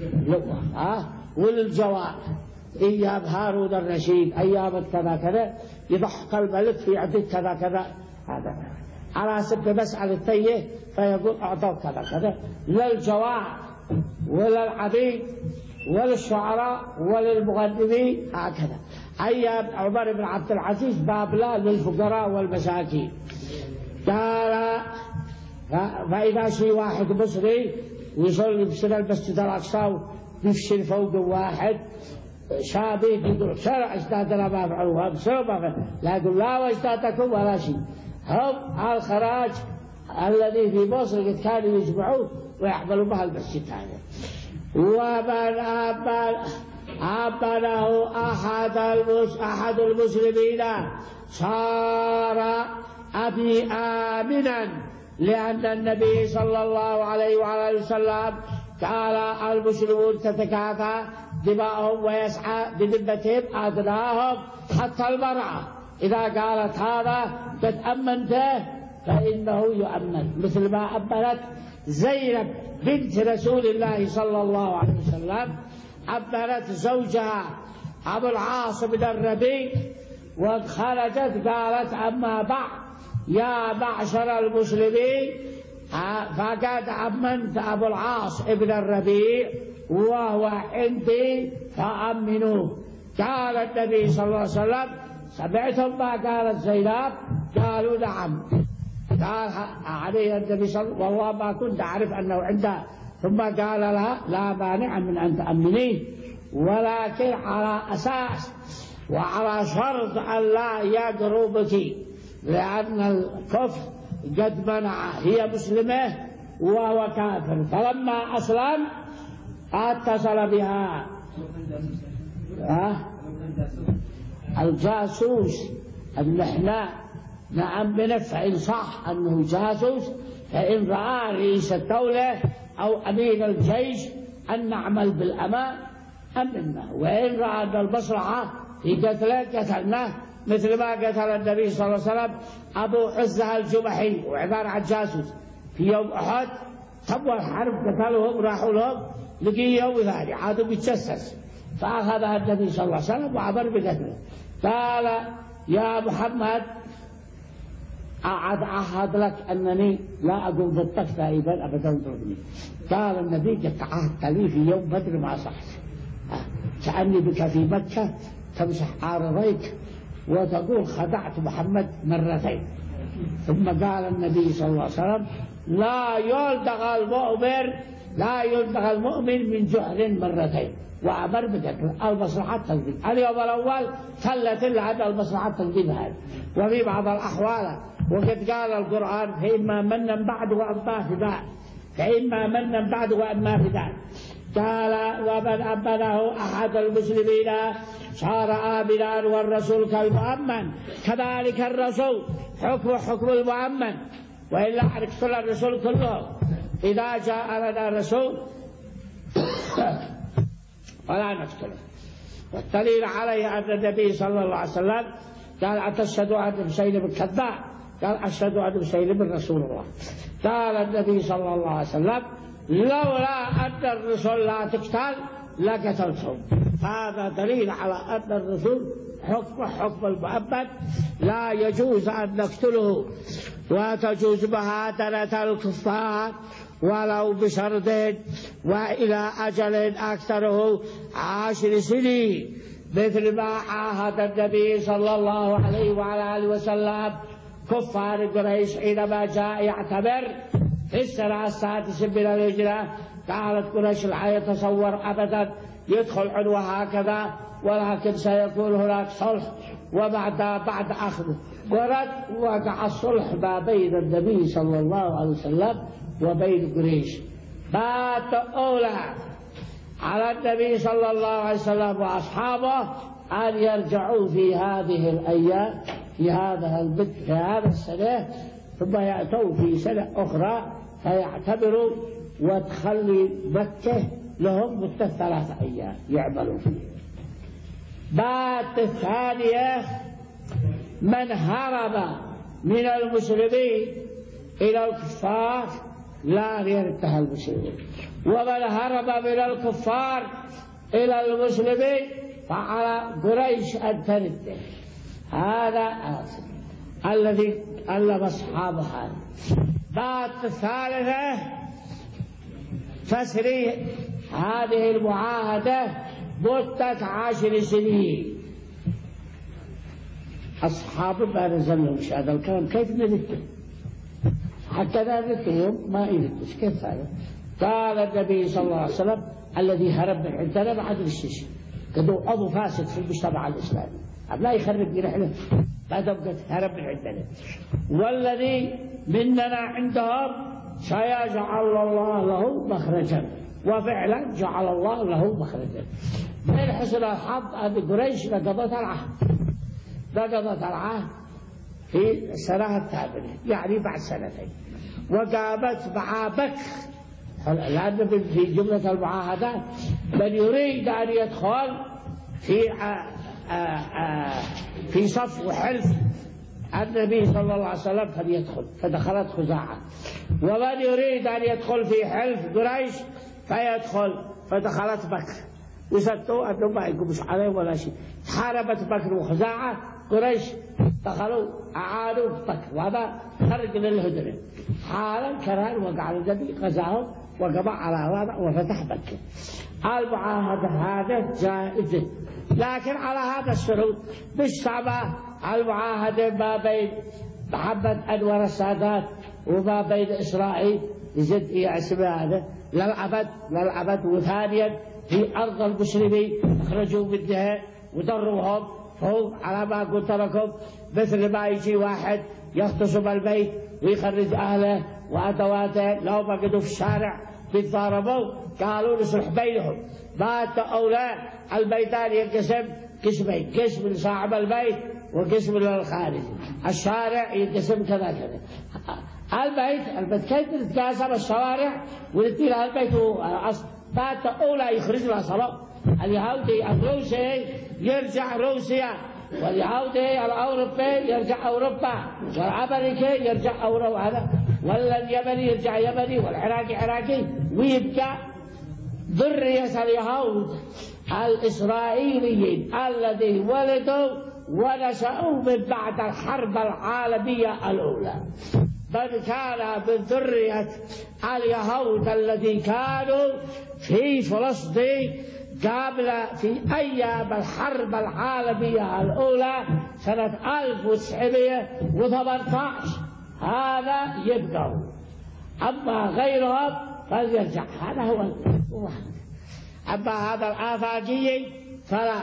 ها وللجوار. أيام هارون الرشيد أيام كذا كذا يضحك الملك في عدة كذا كذا، هذا على سبب مسألة تيه فيقول أعطوا كذا كذا للجوار وللعبيد وللشعراء وللمغنيين هكذا. أيام عمر بن عبد العزيز باب لا للفقراء والمساكين. قال فإذا شي واحد مصري ويصلي بسنة المسجد الأقصى ويفشل فوق واحد شابي يقول شرع أجدادنا ما فعلوها بسبب، لا يقول لا وأجدادكم ولا شيء. هم الخراج الذي في مصر قد كانوا يجمعون ويحملوا بها المسجد هذا. ومن أمنه أحد أحد المسلمين صار أبي آمنا، لأن النبي صلى الله عليه وعلى وسلم قال المسلمون تتكافى دماءهم ويسعى بذمتهم أدناهم حتى المرأة إذا قالت هذا قد أمنته فإنه يؤمن، مثل ما أمنت زينب بنت رسول الله صلى الله عليه وسلم، أمنت زوجها أبو العاص بن الربيع وخرجت قالت أما بعد يا معشر المسلمين فقد أمنت أبو العاص ابن الربيع وهو عندي فأمنوه. قال النبي صلى الله عليه وسلم سمعتم ما قالت زينب؟ قالوا نعم. قال عليه النبي صلى الله عليه وسلم والله ما كنت أعرف أنه عندها، ثم قال لها لا مانع من أن تأمنيه، ولكن على أساس وعلى شرط أن لا يقربك، لأن الكفر قد منع، هي مسلمة وهو كافر. فلما أسلم اتصل بها. أه؟ الجاسوس النحن نأمنه، فإن صح أنه جاسوس فإن رأى رئيس الدولة أو أمين الجيش أن نعمل بالأمان أمنا، وإن رأى أن المصلحة في قتله قتلناه، مثل ما قتل النبي صلى الله عليه وسلم أبو عزة الجمحي وعبارة عن جاسوس في يوم أحد. تبوا الحرب قتلهم راحوا لهم لقي يوم ثاني عادوا بيتجسس، فأخذها النبي صلى الله عليه وسلم وعبر بقتله. قال يا محمد أعد أعهد لك أنني لا أقوم ضدك ثائبا أبدا ضربني. قال النبي قد عهدت لي في يوم بدر ما صحت، كأني بك في مكة تمسح عارضيك وتقول خدعت محمد مرتين. ثم قال النبي صلى الله عليه وسلم لا يلدغ المؤمن لا يلدغ المؤمن من جحر مرتين، وأمر بقتل المصلحة تنقذ. اليوم الأول خلت إلا المصلحة تنقذ هذا. وفي بعض الأحوال وقد قال القرآن فإما منا بعد وأما فداء، فإما منا بعد وأما فداء. قال ومن أمنه أحد المسلمين صار آمنا والرسول كالمؤمن، كذلك الرسول حكم حكم المؤمن، وإلا نقتل الرسول كله إذا جاء لنا رسول ولا نقتله. والدليل عليه أن النبي صلى الله عليه وسلم قال أتشهد أن مسيلم كذاب؟ قال أشهد أن مسيلم رسول الله. قال النبي صلى الله عليه وسلم لولا أن الرسل لا تقتل لقتلتهم. هذا دليل على أن الرسول حكم حكم المؤمن لا يجوز أن نقتله، وتجوز مهادنة الكفار ولو بشرط وإلى أجل أكثره عشر سنين، مثل ما عاهد النبي صلى الله عليه وعلى آله وسلم كفار قريش حينما جاء يعتبر في السنة السادسة من الهجرة. قالت قريش لا يتصور أبدا يدخل عنوة هكذا، ولكن سيكون هناك صلح. وبعد بعد أخذ ورد وقع الصلح ما بين النبي صلى الله عليه وسلم وبين قريش. بات أولى على النبي صلى الله عليه وسلم وأصحابه أن يرجعوا في هذه الأيام في هذا البدء في هذا السنة، ثم يأتوا في سنة أخرى فيعتبروا وتخلي مكة لهم مدة ثلاثة أيام يعملوا فيه. بات الثانية من هرب من المسلمين إلى الكفار لا يرتها المسلمين، ومن هرب من الكفار إلى المسلمين فعلى قريش أن ترده. هذا الذي علم أصحابه هذا. بعد الثالثة تسري هذه المعاهدة مدة عشر سنين. أصحاب ما نزل لهم هذا الكلام، كيف نذكر حتى لا نذكرهم ما يذكرش كيف هذا؟ قال النبي صلى الله عليه وسلم الذي هرب من عندنا ما عاد الشيش كده عضو فاسد في المجتمع الإسلامي، لا يخرب بنحن ما دمت هرب من عندنا، والذي مننا عندهم سيجعل الله له مخرجا. وفعلا جعل الله له مخرجا. من حسن الحظ أن قريش نقضت العهد نقضت العهد في السنة الثامنة، يعني بعد سنتين، وقامت مع بكر، لأن في جملة المعاهدات من يريد أن يدخل في آآ آآ في صف وحلف النبي صلى الله عليه وسلم فليدخل، فدخلت خزاعة. ومن يريد أن يدخل في حلف قريش فيدخل، فدخلت بكر، وسدوا أنهم ما يقومش عليه ولا شيء. حاربت بكر وخزاعة، قريش دخلوا أعادوا بطك وهذا خرج من الهدنة حالا كرهن وقع النبي غزاهم وقضى على هذا وفتح مكة. المعاهدة هذا جائزة، لكن على هذا الشروط مش صعبة. المعاهدة ما بين محمد أنور السادات وما بين إسرائيل يزد إيه اسمه هذا للأبد للأبد. وثانيا في أرض المسلمين أخرجوا منها وضروهم فوق على ما قلت لكم، مثل ما يجي واحد يغتصب البيت ويخرج أهله وأدواته لو ما قدوا في الشارع بيتضاربوا، قالوا نصلح بينهم. مات أولاد البيتان ينقسم قسمين، قسم لصاحب البيت وقسم للخارج. الشارع ينقسم كذا كذا. البيت البيت كيف تتقاسم الشوارع وتدي لها البيت أصل. مات أولى يخرج لها صلاة. اليهودي الروسي يرجع روسيا، واليهودي الأوروبي يرجع أوروبا، والأمريكي يرجع أوروبا هذا، ولا اليمني يرجع يمني، والعراقي عراقي، ويبقى ذرية اليهود الإسرائيليين الذي ولدوا ونشأوا من بعد الحرب العالمية الأولى. من كان من ذرية اليهود الذي كانوا في فلسطين قبل في أيام الحرب العالمية الأولى سنة ألف وتسعمائة وثمانية عشر، هذا يبقوا. أما غيرهم فليرجع. هذا هو الواحد. أما هذا الآفاقي فلا.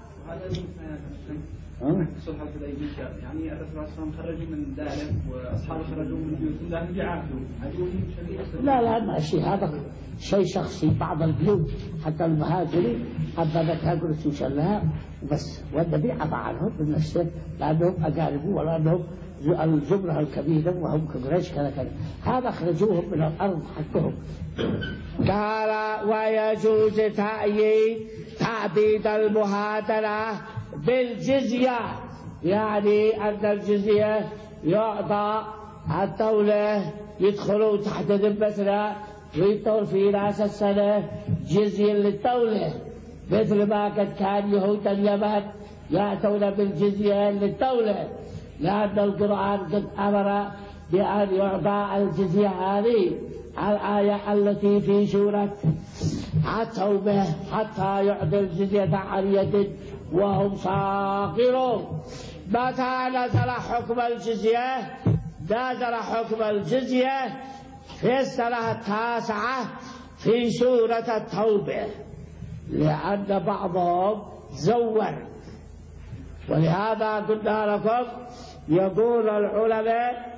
صلح الحديبية يعني الرسول صلى الله عليه وسلم خرج من داره واصحابه خرجوا من بيوتهم ذهبوا يعاهدوا عدوهم شديد. لا لا ما شيء، هذا شيء شخصي. بعض البيوت حتى المهاجرين حبذت هاجروا توصلها بس، والنبي عفى عنهم بنفسه لانهم اقاربه ولانهم الجمله الكبيره وهم كقريش كذا كذا. هذا اخرجوهم من الارض حقهم. قال ويجوز تأييد تعبيد المهادنة بالجزية، يعني أن الجزية يعطى الدولة يدخلوا تحت ذمتنا ويطول في راس السنة جزية للدولة، مثل ما قد كان يهود اليمن يأتون بالجزية للدولة، لأن القرآن قد أمر بأن يعطى الجزية هذه الآية التي في سورة التوبة حتى يعطي الجزية عن يد وهم صاغرون. متى نزل حكم الجزية؟ نزل حكم الجزية في السنة التاسعة في سورة التوبة، لأن بعضهم زور. ولهذا قلنا لكم يقول العلماء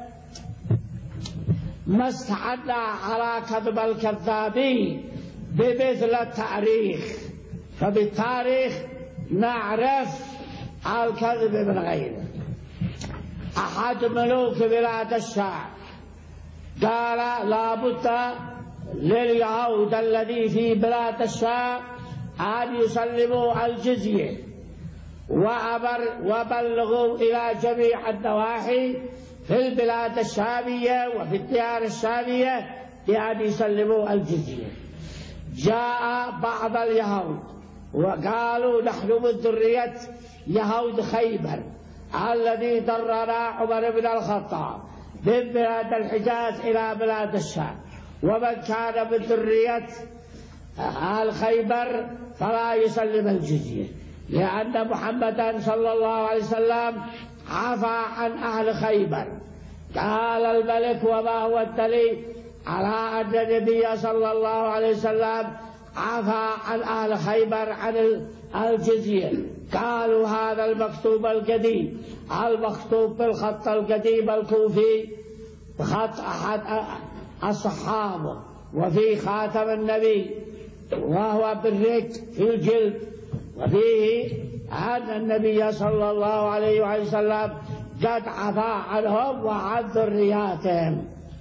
ما استعدنا على كذب الكذابين بمثل التاريخ، فبالتاريخ نعرف الكذب من غيره. أحد ملوك بلاد الشام قال لا بد لليهود الذي في بلاد الشام أن يسلموا الجزية، وأمر وبلغوا إلى جميع النواحي في البلاد الشامية وفي الديار الشامية بأن يسلموا الجزية. جاء بعض اليهود وقالوا نحن من ذرية يهود خيبر الذي ضرنا عمر بن الخطاب من بلاد الحجاز إلى بلاد الشام، ومن كان من ذرية آل خيبر فلا يسلم الجزية، لأن محمدا صلى الله عليه وسلم عفى عن أهل خيبر. قال الملك وما هو الدليل على أن النبي صلى الله عليه وسلم عفى عن أهل خيبر عن الجزية؟ قالوا هذا المكتوب القديم، المكتوب بالخط القديم الكوفي بخط أحد الصحابة وفي خاتم النبي وهو بالرق في الجلد، وفيه أن النبي صلى الله عليه وسلم قد عفى عنهم وعن ذرياتهم.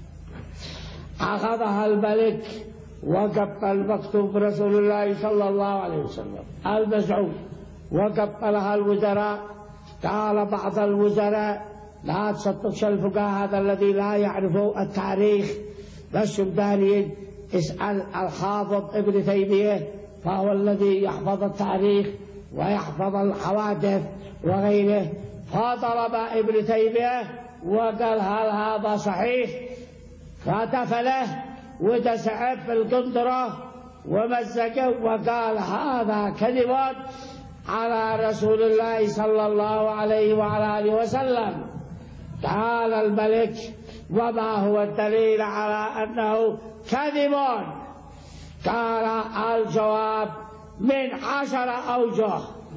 أخذها الملك وقبل مكتوب رسول الله صلى الله عليه وسلم المزعوم، وقبلها الوزراء. قال بعض الوزراء لا تصدقش الفقهاء هذا الذي لا يعرف التاريخ بس بدارين، اسأل الحافظ ابن تيمية فهو الذي يحفظ التاريخ ويحفظ الحوادث وغيره. فضرب ابن تيمية وقال هل هذا صحيح؟ فتفله ودسعه في القنطرة ومزقه وقال هذا كذب على رسول الله صلى الله عليه وعلى آله وسلم. قال الملك وما هو الدليل على أنه كذب؟ قال الجواب من عشر أوجه.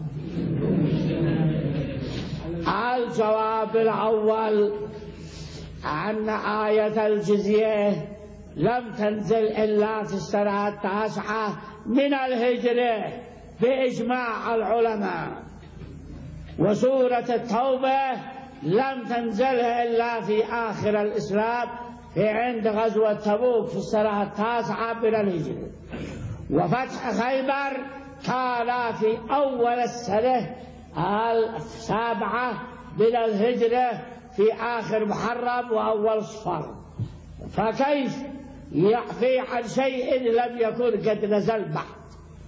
الجواب الأول أن آية الجزية لم تنزل إلا في السنة التاسعة من الهجرة بإجماع العلماء، وسورة التوبة لم تنزل إلا في آخر الإسلام في عند غزوة تبوك في السنة التاسعة من الهجرة، وفتح خيبر كان في أول السنة السابعة من الهجرة في آخر محرم وأول صفر، فكيف يعفي عن شيء لم يكن قد نزل بعد؟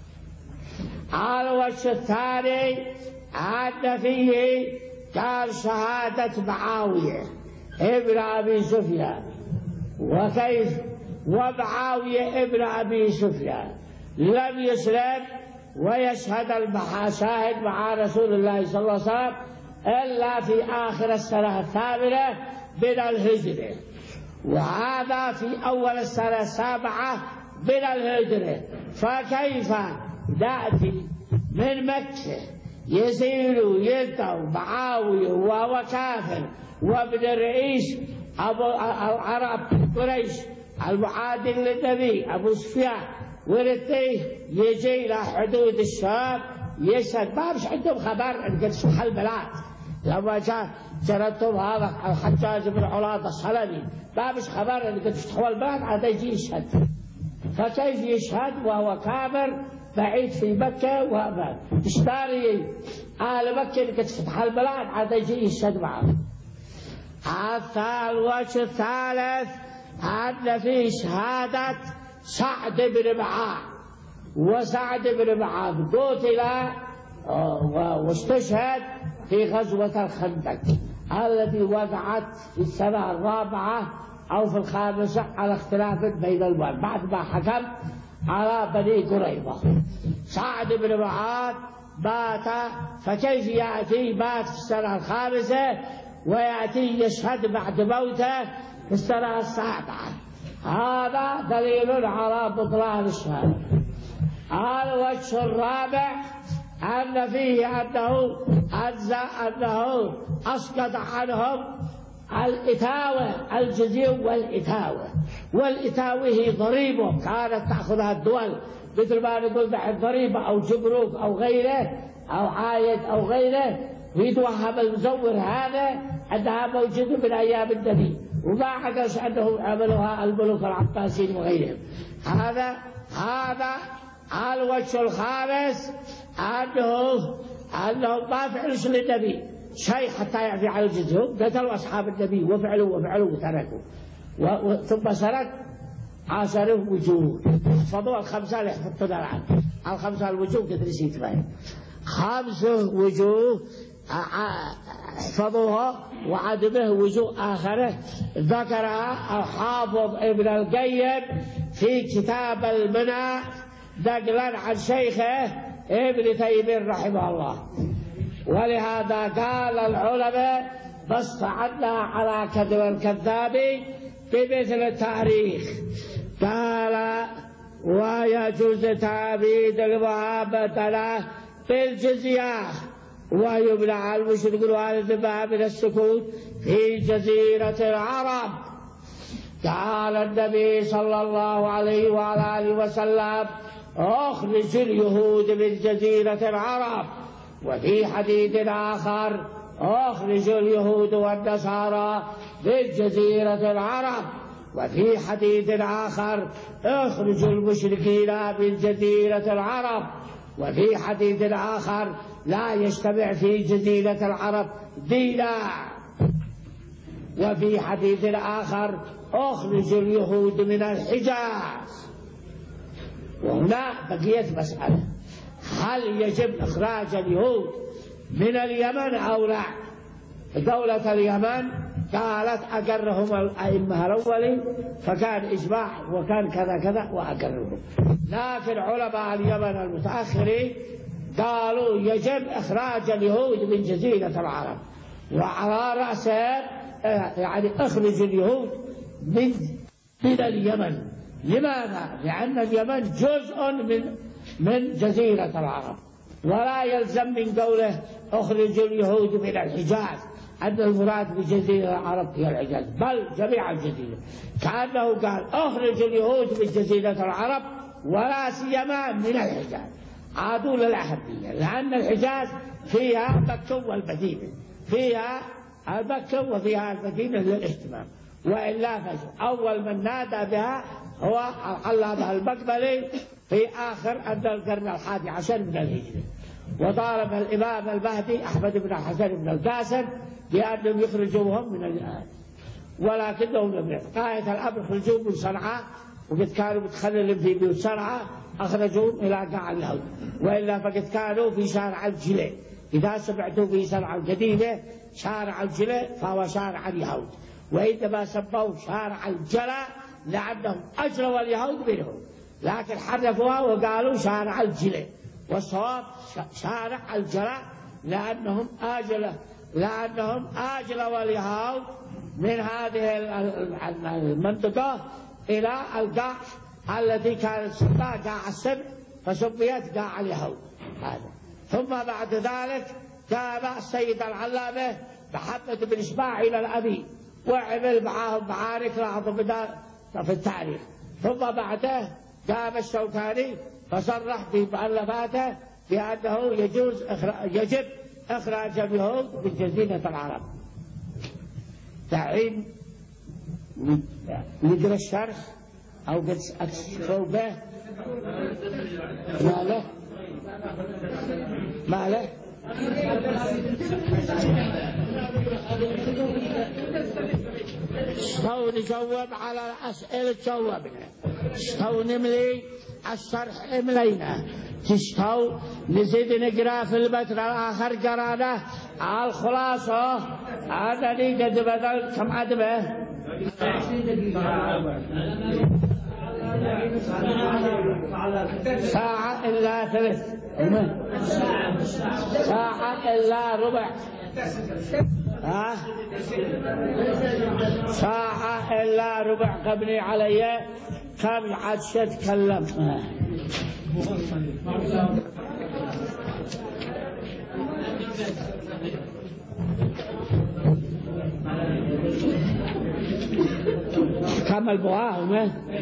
الوجه الثاني أن فيه قال شهادة معاوية ابن أبي سفيان، وكيف ومعاوية ابن أبي سفيان لم يسلم ويشهد المشاهد مع رسول الله صلى الله عليه وسلم إلا في آخر السنة الثامنة من الهجرة، وهذا في أول السنة السابعة من الهجرة، فكيف نأتي من مكة يزيد يلتو معاوية وهو كافر وابن الرئيس أبو العرب قريش المعادل للنبي أبو سفيان ورثيه يجي إلى حدود الشام يشهد؟ ما مش عندهم خبر أن قد فتح البلاد. لما جاء جرتهم هذا الحجاج بن علاط السلمي ما مش خبر أن قد فتحوا البلاد عاد يجي يشهد، فكيف يشهد وهو كافر بعيد في مكة وأباد؟ اشتاري آل مكة قد فتح البلاد عاد يجي يشهد معه. الوجه الثالث أن في شهادة سعد بن معاذ، وسعد بن معاذ قتل واستشهد في غزوة الخندق التي وقعت في السنة الرابعة أو في الخامسة على اختلاف بين الوالد بعد ما حكم على بني قريظة. سعد بن معاذ مات، فكيف يأتي مات في السنة الخامسة ويأتي يشهد بعد موته في السنة السابعة؟ هذا دليل على بطلان الشهادة. الوجه الرابع أن فيه أنه أجزى أنه أسقط عنهم الإتاوة الجزية والإتاوة، والإتاوة هي ضريبة كانت تأخذها الدول مثل ما نقول نحن ضريبة أو جمرك أو غيره أو عايد أو غيره، ويتوهم المزور هذا أنها موجودة من أيام النبي وما حدث أنهم عملوها الملوك العباسيين وغيرهم. هذا هذا الوجه الخامس أنه أنهم ما فعلوا للنبي شيء حتى يعفي عن الجزية، قتلوا أصحاب النبي وفعلوا وفعلوا وتركوا، ثم سرق عشر وجوه حفظوا الخمسة اللي حفظتنا الآن، الخمسة الوجوه قد نسيت فيها خمس وجوه حفظوها، وعدمه وجوه آخره ذكرها الحافظ ابن القيم في كتاب المنى نقلا عن شيخه ابن تيمية رحمه الله. ولهذا قال العلماء بس عنا على كذب الكذاب بمثل التاريخ، قال ويجوز تعبيد المهابة له بالجزية ويمنع المشرك والذباب من السكوت في جزيرة العرب. قال النبي صلى الله عليه وعلى آله وسلم اخرج اليهود من جزيرة العرب، وفي حديث آخر اخرج اليهود والنصارى من جزيرة العرب، وفي حديث آخر اخرج المشركين من جزيرة العرب، وفي حديث آخر لا يجتمع في جزيرة العرب دينا، وفي حديث آخر اخرج اليهود من الحجاز. وهنا بقيت مسألة، هل يجب إخراج اليهود من اليمن أو لا؟ دولة اليمن قالت أقرهم الأئمة الأولين، فكان إجماع وكان كذا كذا وأقرهم. لكن علماء اليمن المتأخرين قالوا يجب إخراج اليهود من جزيرة العرب، وعلى رأسه يعني اخرج اليهود من من اليمن. لماذا؟ لأن اليمن جزء من من جزيرة العرب، ولا يلزم من قوله اخرج اليهود من الحجاز أن المراد بجزيرة العرب هي الحجاز، بل جميع الجزيرة. كأنه قال اخرج اليهود من جزيرة العرب ولا سيما من الحجاز. عادوا للأهمية، لأن الحجاز فيها مكة والمدينة، فيها مكة وفيها المدينة للاهتمام، وإلا أول من نادى بها هو العلامة المقبلي في آخر القرن الحادي عشر من الهجرة، وطالب الإمام المهدي أحمد بن حسن بن القاسم بأنهم يخرجوهم من الآن، ولكنهم لم يفعلوا. غاية الأمر يخرجوهم من صنعاء، وقد كانوا متخللين في بيوت صنعاء أخرجوهم إلى قاع اليهود، وإلا فقد كانوا في شارع الجلي. إذا سمعتوا في صنعاء القديمة شارع الجلي فهو شارع اليهود، وإنما سموه شارع الجلا لأنهم أجروا اليهود منهم، لكن حرفوها وقالوا شارع الجلي، والصواب شارع الجلا لأنهم آجلوا لأنهم آجلوا اليهود من هذه المنطقة إلى القاع التي كانت تسمى قاع السبع، فسميت قاع اليهود هذا. ثم بعد ذلك جاء السيد العلامة محمد بن إسماعيل الأبي وعمل معهم معارك لعظم في التاريخ. ثم بعده جاء الشوكاني فصرح في مؤلفاته بأنه يجوز يجب إخراج اليهود من جزيرة العرب. دحين نقرأ الشرح أو قد أكتبوا به. ما له ما له شلون نجاوب على الأسئلة جاوبنا، شلون نملي الشرح املينا، تشتو نزيد نقرا في المتر الآخر قرانا على الخلاصة. أنا لي قد بدل كم عدمه ساعة إلا ثلث، ساعة إلا ربع، ها ساعة إلا ربع. قبلي علي كم عاد تكلم. كمل بواهم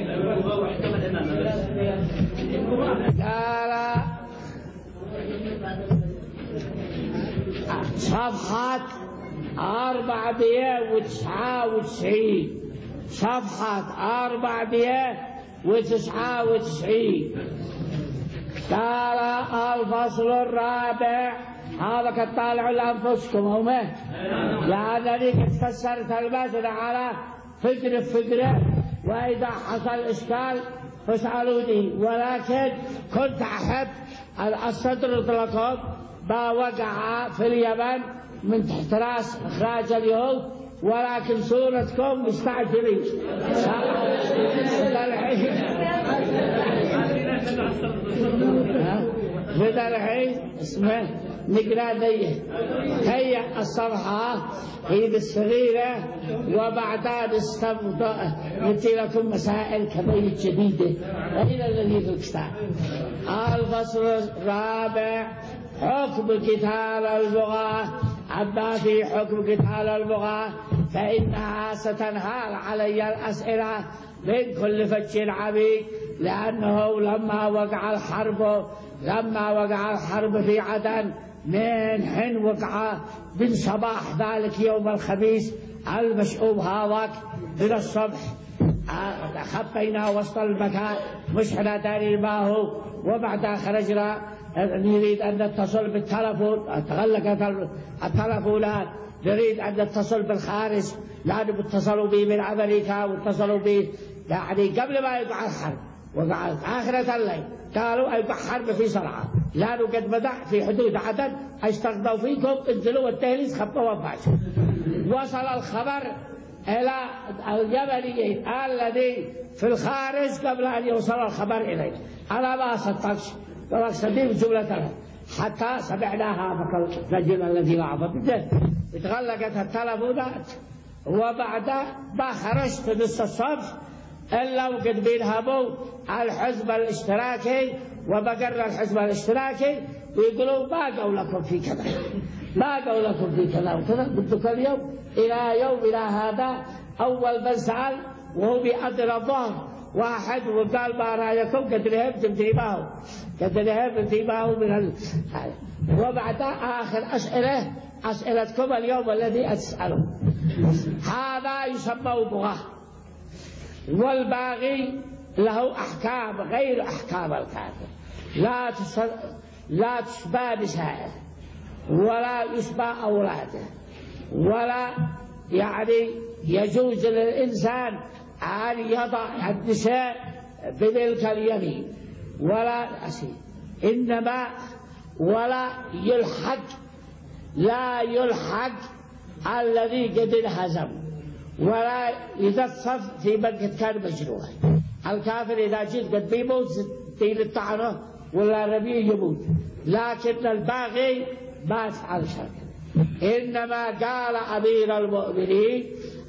لا لا صفحة أربعمائة وتسعة وتسعين، صفحة أربعمائة وتسعة وتسعين. قال الفصل الرابع. هذا قد طالعوا لأنفسكم هم، لأنني قد فسرت المسألة على فكرة فكرة، وإذا حصل إشكال فاسألوني، ولكن كنت أحب أن أستدرك لكم ما وقع في اليمن من تحت رأس إخراج اليهود، ولكن صورتكم مستعجلين. بدأ الحين اسمه نقرأ ذيه هيا الصفحة هي الصغيرة، وبعدها نستمتع نتي لكم مسائل كبيرة جديدة وإلى الذي في الكتاب. الفصل الرابع حكم قتال البغاة. أما في حكم قتال البغاة فإنها ستنهال علي الأسئلة من كل فج عميق، لأنه لما وقع الحرب لما وقع الحرب في عدن من حين وقع من صباح ذلك يوم الخميس المشؤوم هذاك من الصبح، خبينا وسط المكان مش احنا دارين ما هو، وبعدها خرجنا نريد أن نتصل بالتلفون، تغلقت التلفونات، نريد أن نتصل بالخارج لأنهم اتصلوا بي من أمريكا واتصلوا بي يعني قبل ما يقع الحرب، وقع آخرة الليل قالوا يقع حرب في صنعاء. لأنه قد بدأ في حدود عدن استغضوا فيكم انزلوا والتهليس خطوا وفاشوا. وصل الخبر إلى اليمنيين الذي في الخارج قبل أن يوصل الخبر إليه. أنا ما صدقش وأقصدين جملة حتى سمعناها هذا الرجل الذي وعظ به اتغلقت التلفونات. وبعد ما خرجت نص الصبح إلا وقد بينهبوا الحزب الاشتراكي ومقر الحزب الاشتراكي ويقولوا ما قولكم في كذا، ما قولكم في كذا وكذا. قلت اليوم إلى يومنا هذا أول من سأل وهو بأدنى الظهر واحد وقال ما رأيكم؟ قد نهبت انتباهه قد نهبت انتباهه من ال... وبعد آخر أسئلة أسئلتكم اليوم الذي أسأله هذا يسمى بغاة. والباغي له أحكام غير أحكام الكافر، لا تس... لا تشبى نسائه ولا يشبى أولاده، ولا يعني يجوز للإنسان أن يضع النساء بملك اليمين ولا أسير، إنما ولا يلحق لا يلحق الذي قد انهزم، ولا يدفف في من قد كان مجروح. الكافر إذا جيت قد بيموت دين الطعنة ولا ربي يموت، لكن الباغي ما يفعل شيئا. إنما قال أمير المؤمنين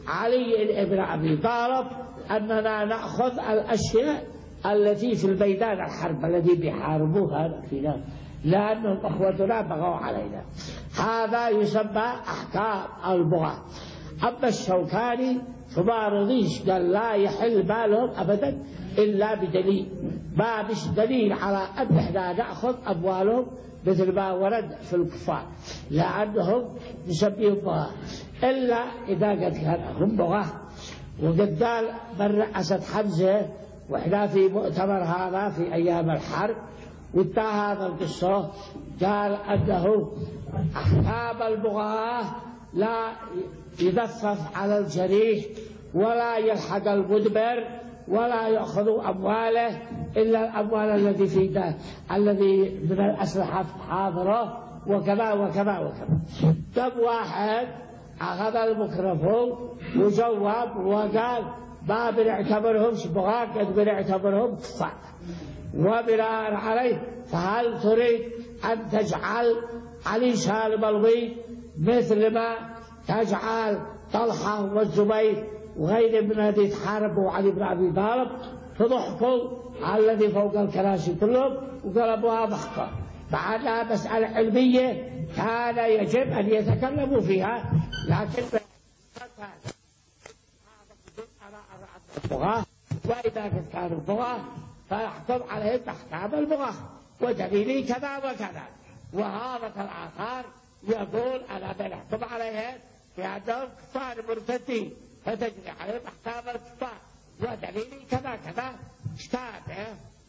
علي بن أبي طالب أننا نأخذ الأشياء التي في الميدان الحرب الذي بيحاربوها فينا لأنهم أخوتنا بغوا علينا. هذا يسمى أحكام البغاة. أما الشوكاني فما رضيش، قال لا يحل بالهم أبدا إلا بدليل، ما مش دليل على أن احنا نأخذ أموالهم مثل ما ورد في الكفار لأنهم نسميهم بغاة، إلا إذا قد كان هم بغاة. وقد قال من رأست حمزة وإحنا في مؤتمر هذا في أيام الحرب وانتهى هذا القصة قال أنه أحكام البغاة لا يدفف على الجريح ولا يلحق المدبر ولا يأخذ أمواله إلا الأموال الذي في ده الذي من الأسلحة حاضرة وكذا وكذا وكذا. كم واحد أخذ الميكروفون وجواب وقال ما بنعتبرهم بغاة قد بنعتبرهم كفار. وبناء عليه فهل تريد أن تجعل علي سالم البيض مثل ما تجعل طلحة والزبير وغير من الذي تحاربوا علي بن أبي طالب فضحكوا على الذي فوق الكراسي كلهم وقلبوها ضحكة بعدها مسألة علمية كان يجب أن يتكلموا فيها. لكن البغاة وإذا كانوا البغاة فيحكم عليهم أحكام البغاة ودليلي كذا وكذا. وهذا الآثار يقول أنا بنحكم عليهم بأنهم كفار مرتدين فتجري عليهم أحكام الكفار ودليلي كذا كذا اشتابه.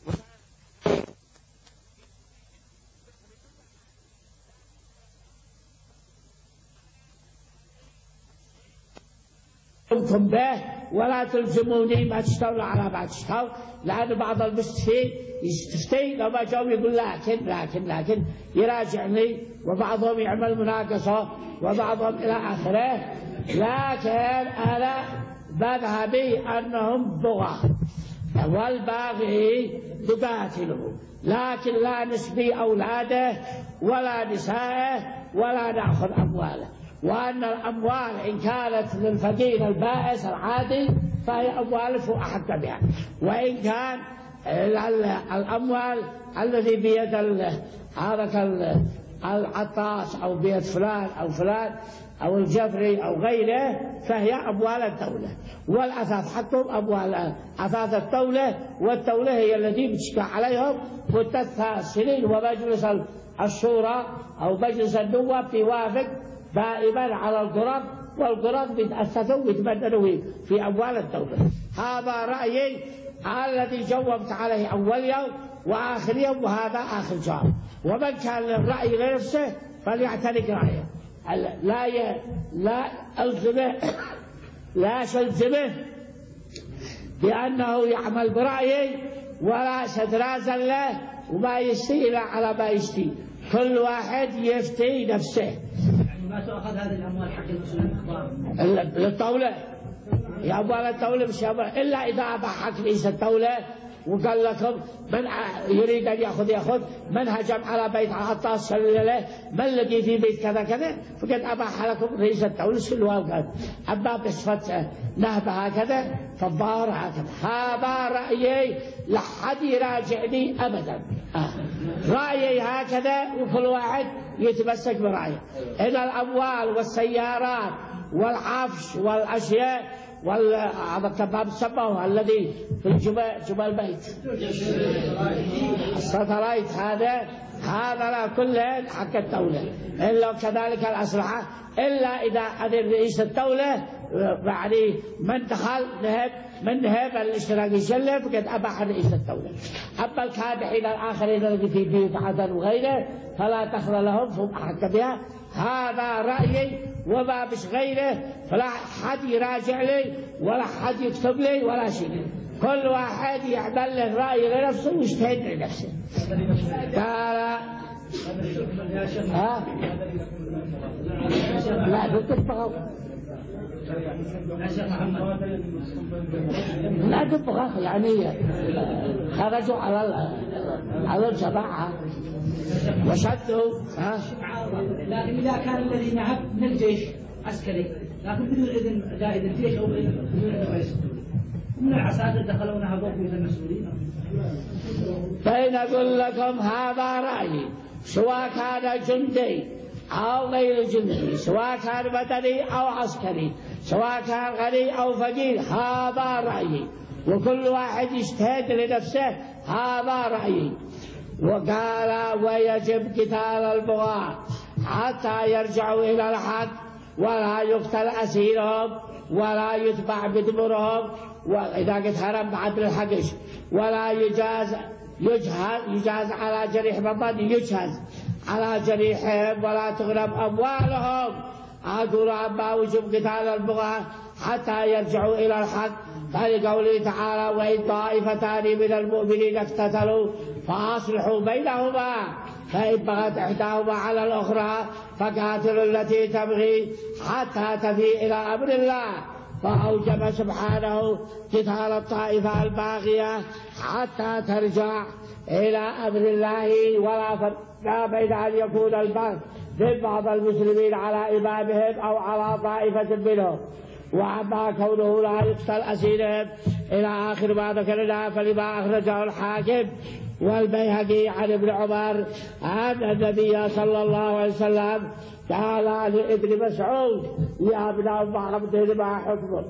قمتم به ولا تلزموني ما تشتغلوا على ما تشتغل، لأن بعض المستفتين يستفتي لو ما جاوب يقول لكن لكن لكن يراجعني، وبعضهم يعمل مناقصة وبعضهم إلى آخره. لكن أنا مذهبي أنهم بغاة والباغي تقاتله، لكن لا نسبي أولاده ولا نسائه ولا نأخذ أمواله. وأن الأموال إن كانت للفقير البائس العادي فهي أموال فأحق بها، وإن كان الأموال الذي بيد هذا العطاس أو بيد فلان أو فلان أو الجفري أو غيره فهي أموال الدولة، والأثاث حقهم أموال أثاث الدولة، والدولة هي التي بتشكى عليهم مدة ثلاث سنين، ومجلس الشورى أو مجلس النواب بيوافق دائما على القرض، والقرض بيتأسسوا ويتبدلوا في أموال الدولة. هذا رأيي الذي جاوبت عليه أول يوم وآخر يوم، وهذا آخر جواب. ومن كان الرأي غير نفسه فليعتنق رأيه، لا ي... لا ألزمه لا ألزمه بأنه يعمل برأيه ولا استدراجا له وما يشتي إلا على ما يشتي، كل واحد يفتي نفسه. يعني ما تؤخذ هذه الأموال حق المسلمين إخبار للطولة، يا أموال الطولة مش أموال، إلا إذا أباح حق رئيس الدولة وقال لكم من يريد أن يأخذ يأخذ، من هجم على بيت عطاس سلوا له، من لقي في بيت كذا كذا، فقد أباح لكم رئيس الدولة سلوا وقال. أما بصفة نهبة هكذا فالظاهر هكذا. هذا رأيي، لحد يراجعني أبدا. آه. رأيي هكذا، وكل واحد يتمسك برأيه. إن الأموال والسيارات والعفش والأشياء وهذا الكباب سموه الذي في الجبل جبل البيت الستلايت، هذا هذا لا كله حق الدولة، إلا كذلك الأسلحة، إلا إذا أذن رئيس الدولة يعني من دخل نهب من نهب الاشتراك يشله فقد أباح رئيس الدولة. أما الكادحين الآخرين الذي في بيوت عدن وغيره فلا دخل لهم فهم أحق بها. هذا رأيي وما مش غيره، فلا حد يراجع لي ولا حد يكتب لي ولا شيء، كل واحد يعمل له رأي لنفسه ويجتهد لنفسه. قال ها لا تتبغوا لا تتبغوا يعني خرجوا على على الجماعة وشدوا. ها لكن إذا كان الذي نهب من الجيش عسكري لكن بدون إذن قائد الجيش أو بدون إذن رئيس الدولة، من العساكر دخلوا نهبوا في المسؤولين. فإن أقول لكم هذا رأيي، سواء كان جندي أو غير جندي، سواء كان مدني أو عسكري، سواء كان غني أو فقير، هذا رأيي، وكل واحد يجتهد لنفسه، هذا رأيي. وقال ويجب قتال البغاة حتى يرجعوا إلى الحق، ولا يقتل أسيرهم ولا يتبع بدبرهم، وإذا قد هرب بعد الحقش، ولا يجاز يجهز يجاز على جريح بطن، يجهز على جريحهم، ولا تغرب أموالهم. أقول أما وجب قتال البغاة حتى يرجعوا إلى الحق، فلقوله تعالى وإن طائفتان من المؤمنين اقتتلوا فأصلحوا بينهما، فإن بغت إحداهما على الأخرى فقاتلوا التي تبغي حتى تفيء إلى أمر الله، فأوجب سبحانه قتال الطائفة الباغية حتى ترجع إلى أمر الله. ولا فرق بين أن يكون البغي من بعض المسلمين على إمامهم أو على طائفة منهم. وأما كونه لا يقتل أسيرهم إلى آخر ما ذكرنا، فلما أخرجه الحاكم والبيهقي عن ابن عمر أن النبي صلى الله عليه وسلم قال لابن مسعود يا ابن عمر ما حكمه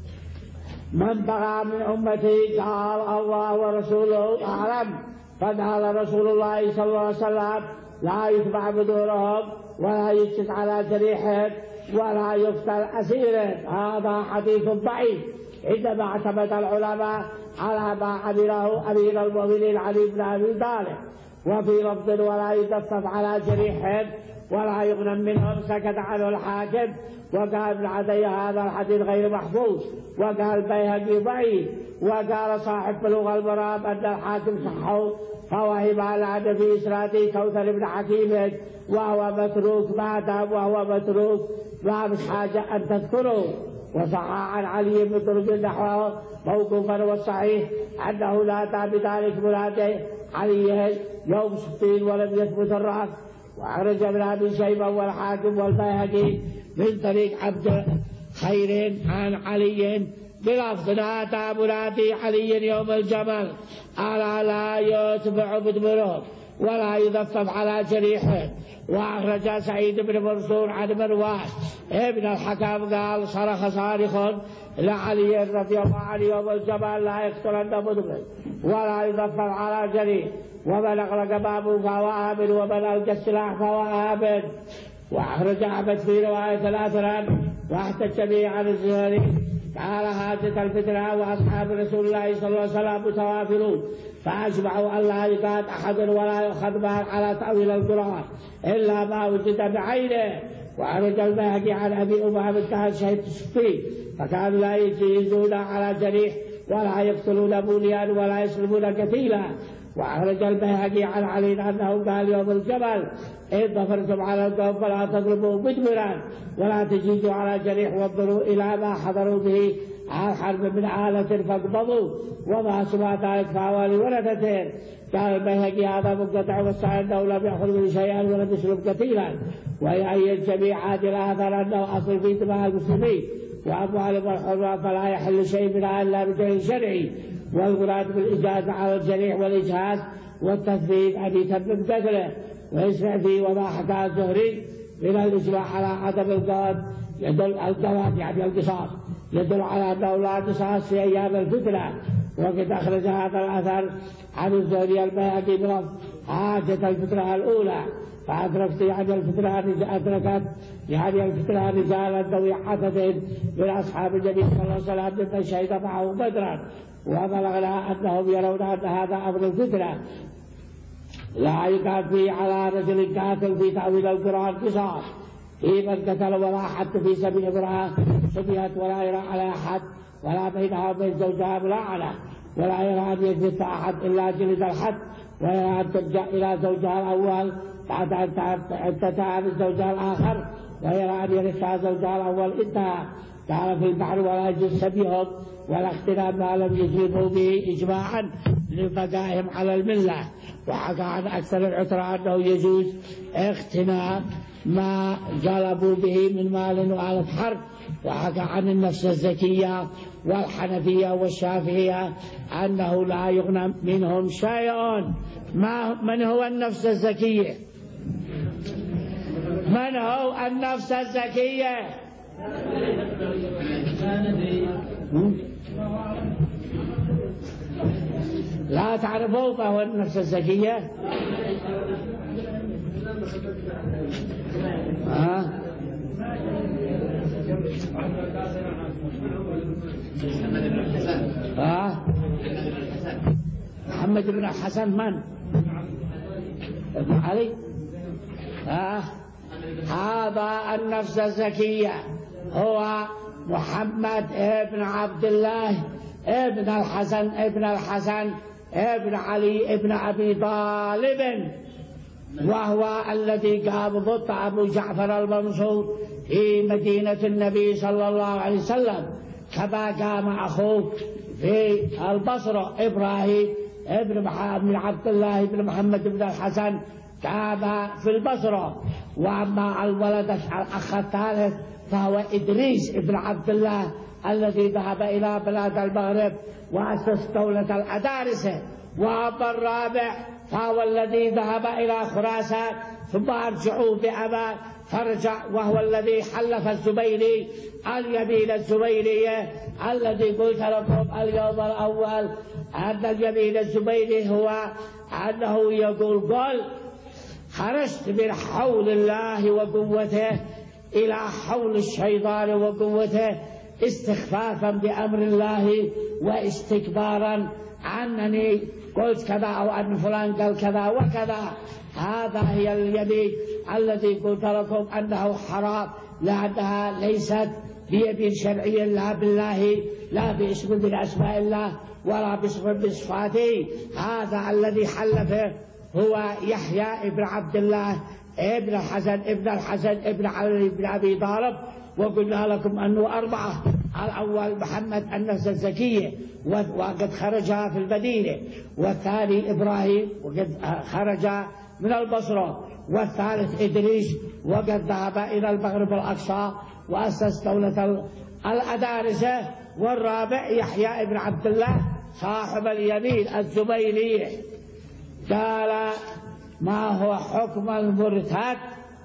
من بغى من أمتي؟ قال الله ورسوله أعلم. فقال رسول الله صلى الله عليه وسلم لا يتبع بدورهم ولا يجلس على جريحهم ولا يقتل أسيرهم. هذا حديث ضعيف عندما اعتمد العلماء على ما عمله أمير المؤمنين علي بن أبي طالب. وفي لفظ ولا يدفف على جريحهم ولا يغنم منهم سكت عنه الحاكم. وقال ابن عدي هذا الحديث غير محفوظ، وقال البيهقي ضعيف، وقال صاحب بلوغ المرام أن الحاكم صحه، فوهم على في إسناده كوثر بن حكيم وهو متروك ما دام وهو متروك ما مش حاجة أن تذكره. وصح عن علي بن طرق نحوه موقوفا، والصحيح أنه لا أتى بذلك مراد علي يوم ستين ولم يثبت الرأس. وأخرج ابن أبي شيبة والحاكم والبيهقي من طريق عبد خير عن علي بلفظ أتى منادي علي يوم الجمل ألا لا يتبع بدبره ولا يضفف على جريحه. وأخرج سعيد بن منصور عن مروان ابن الحكم قال صرخ صارخ لعلي رضي الله عنه يوم الجمل لا يقتلن مدبر ولا يضفف على جريح، ومن أغلق بابه فهو آمن ومن ألقى السلاح فهو آمن. وأخرج أحمد في رواية الأثر واحتج به عن الزهري قال هاجت الفتنة وأصحاب رسول الله صلى الله عليه وسلم متوافرون، فأجمعوا أن لا يقاد أحد ولا يؤخذ به على تأويل القرآن إلا ما وجد بعينه. وأخرج البيهقي عن أبي أمامة كان شهيد الصفين، فكانوا لا يجيزون على جريح ولا يقتلون بنيان ولا يسلمون قتيلا. وأخرج البيهقي عن علي أنه قال يوم الجبل إذ ظفرتم على القوم فلا تضربوا مدبرا ولا تجيزوا على جريح وانظروا إلى ما حضروا به على حرب من آلة فاقبضوا وما سوى ذلك فحوالي ورثتين. قال البيهقي هذا منقطع والصحيح أنه لم يأخذ من شيئا ولم يسلب كثيرا، ويؤيد جميع هذه الآثار أنه أصل في دماء المسلمين وأموالهم والحرمة فلا يحل شيء منها إلا بدليل شرعي، والمراد بالإجازة على الجريح والإجهاز والتثبيت أن يتم قتله. ويسمع فيه وما حكى الزهري من الإجماع على عدم القواد يدل القواد يعني القصاص يدل على أنه لا قصاص في أيام الفتنة. وقد أخرج هذا الأثر عن الزهري البيهقي بلفظ حاجة الفتنة الأولى، فأدركت يعني الفتنة أدركت يعني الفتنة رجالا ذوي عدد من أصحاب النبي صلى الله عليه وسلم ممن شهد معه بدرا، وبلغنا أنهم يرون أن هذا أمر الفتنة لا يقال فيه على رجل قاتل في تأويل القرآن قصاص في من قتل ولا حد في سبيل امرأة شبهت ولا يرى على أحد ولا بينها وبين زوجها ملاعنة ولا يرى أن يجلس أحد إلا جلد الحد، ويرى أن ترجع إلى زوجها الأول بعد أن تتعب زوجها الآخر، ويرى أن يرثها زوجها الأول انتهى. قال في البحر ولا يجوز سبيهم ولا اختلاف ما لم يجلبوا به إجماعا لبقائهم على الملة. وحكى عن أكثر العترة أنه يجوز اغتنام ما جلبوا به من مال وآلة حرب. وحكى عن النفس الزكية والحنفية والشافعية أنه لا يغنم منهم شيء. ما من هو النفس الزكية؟ من هو النفس الزكية؟ لا تعرفوا ما هو النفس الزكية؟ ها؟ ها؟ محمد بن الحسن من؟ ابن علي؟ ها؟ هذا النفس الزكية هو محمد ابن عبد الله ابن الحسن ابن الحسن ابن علي ابن أبي طالب، وهو الذي قام ضد أبو جعفر المنصور في مدينة النبي صلى الله عليه وسلم، كما قام أخوه في البصرة إبراهيم ابن عبد الله ابن محمد بن الحسن قام في البصرة. وأما الولد الأخ الثالث فهو إدريس ابن عبد الله الذي ذهب إلى بلاد المغرب وأسس دولة الأدارسة. وأما الرابع فهو الذي ذهب إلى خراسان ثم أرجعوا بأمان فرجع، وهو الذي حلف الزبيري اليمين الزبيرية الذي قلت لكم اليوم الأول أن اليمين الزبيري هو أنه يقول قل خرجت من حول الله وقوته إلى حول الشيطان وقوته استخفافا بأمر الله واستكبارا عنني قلت كذا أو أن فلان قال كذا وكذا. هذا هي اليمين الذي قلت لكم أنه حرام، لأنها ليست بيمين شرعية لا بالله لا باسم من أسماء الله ولا باسم من صفاته. هذا الذي حلفه هو يحيى ابن عبد الله ابن الحسن ابن الحسن ابن علي بن أبي طالب. وقلنا لكم أنه أربعة: الأول محمد النفس الزكية وقد خرج في المدينة، والثاني إبراهيم وقد خرج من البصرة، والثالث إدريس وقد ذهب إلى المغرب الأقصى وأسس دولة الأدارسة، والرابع يحيى ابن عبد الله صاحب اليمين الزبيري. قال: ما هو حكم المرتد؟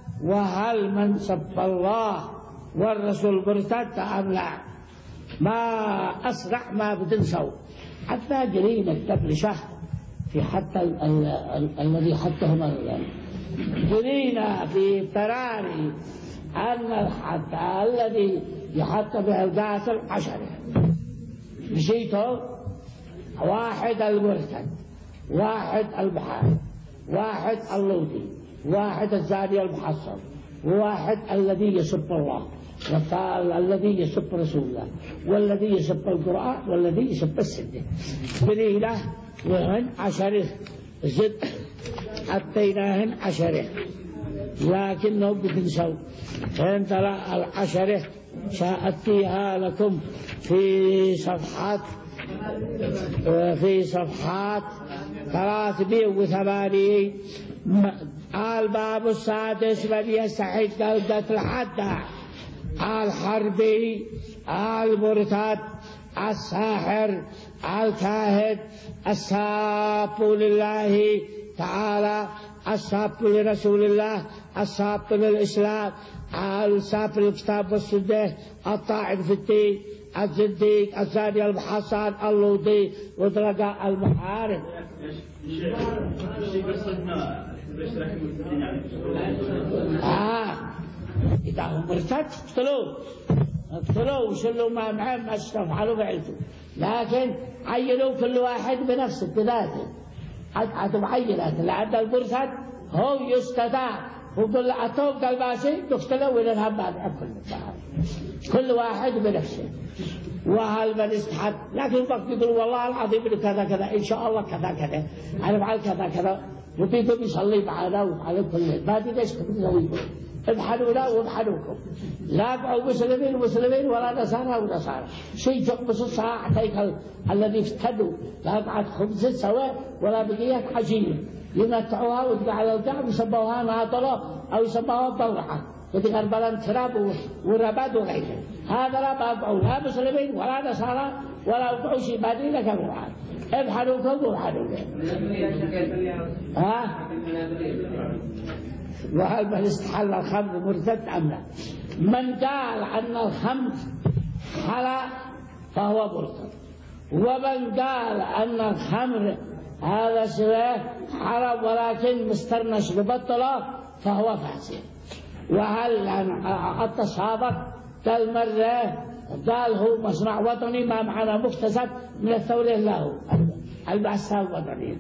وهل من سب الله والرسول مرتد أم لا؟ ما أسرع ما بتنسوا حتى جرينا قبل شهر في حتى ال ال ال الذي حتهم جرينا في تراري أن الحد الذي يحط به القاتل عشرة. مشيته واحد المرتد، واحد المحارب، واحد اللوطي، واحد الزاني المحصن، وواحد الذي يسب الله، والذي يسب رسول الله، والذي يسب القرآن، والذي يسب السنة. جرينا وهن عشرة زد أعطيناهن عشرة لكنهم بتنسوا فإن ترى العشرة سأتيها لكم في صفحات في صفحات ثلاثمائة وثمانين. الباب السادس من يستحق جلدة الحد الحربي المرتد الساحر الكاهن الساب لله تعالى الساب لرسول الله الساب للإسلام الساب للكتاب والسنة الطاعن في الدين الزنديق الزاني المحصن اللوطي مطلق المحارب. آه إذا هم مرتد اقتلوه اقتلوه وشلوا ما معهم ما استفعلوا بعلته، لكن عينوا كل واحد بنفسه بذاته عاد معينات. اللي عنده المرتد هو يستدعى وقل له أتوب قال ماشي نقتله ولا نهم بعد كل واحد بنفسه. وهل من استحق لكن الوقت يقول والله العظيم كذا كذا إن شاء الله كذا كذا أنا بعد كذا كذا وبيقوم يصلي معنا وعلى كل ما أدري ليش كم نسويكم ابحثونا وابحثوكم لا بقوا مسلمين ومسلمين ولا نصارى ونصارى شيء تقبس الساعتين الذي افتدوا لا بعد خبز سواء ولا بقية عجين يمتعوها وتبع على الكعب يسموها ناطرة أو يسموها ضورعة وتغير بلان تراب ورباد وغيره. هذا لا بقوا لا مسلمين ولا نصارى ولا بقوا شيء بادين لك الوعاد ابحثوكم وابحثوكم. ها وهل من استحل الخمر مرتد أم لا؟ من قال أن الخمر حلال فهو مرتد، ومن قال أن الخمر هذا سواه حرام ولكن مسترنش ببطله فهو فاسد. وهل التصابق قال مرة قال هو مصنع وطني ما معنا مكتسب من الثورة له البعثة الوطنية.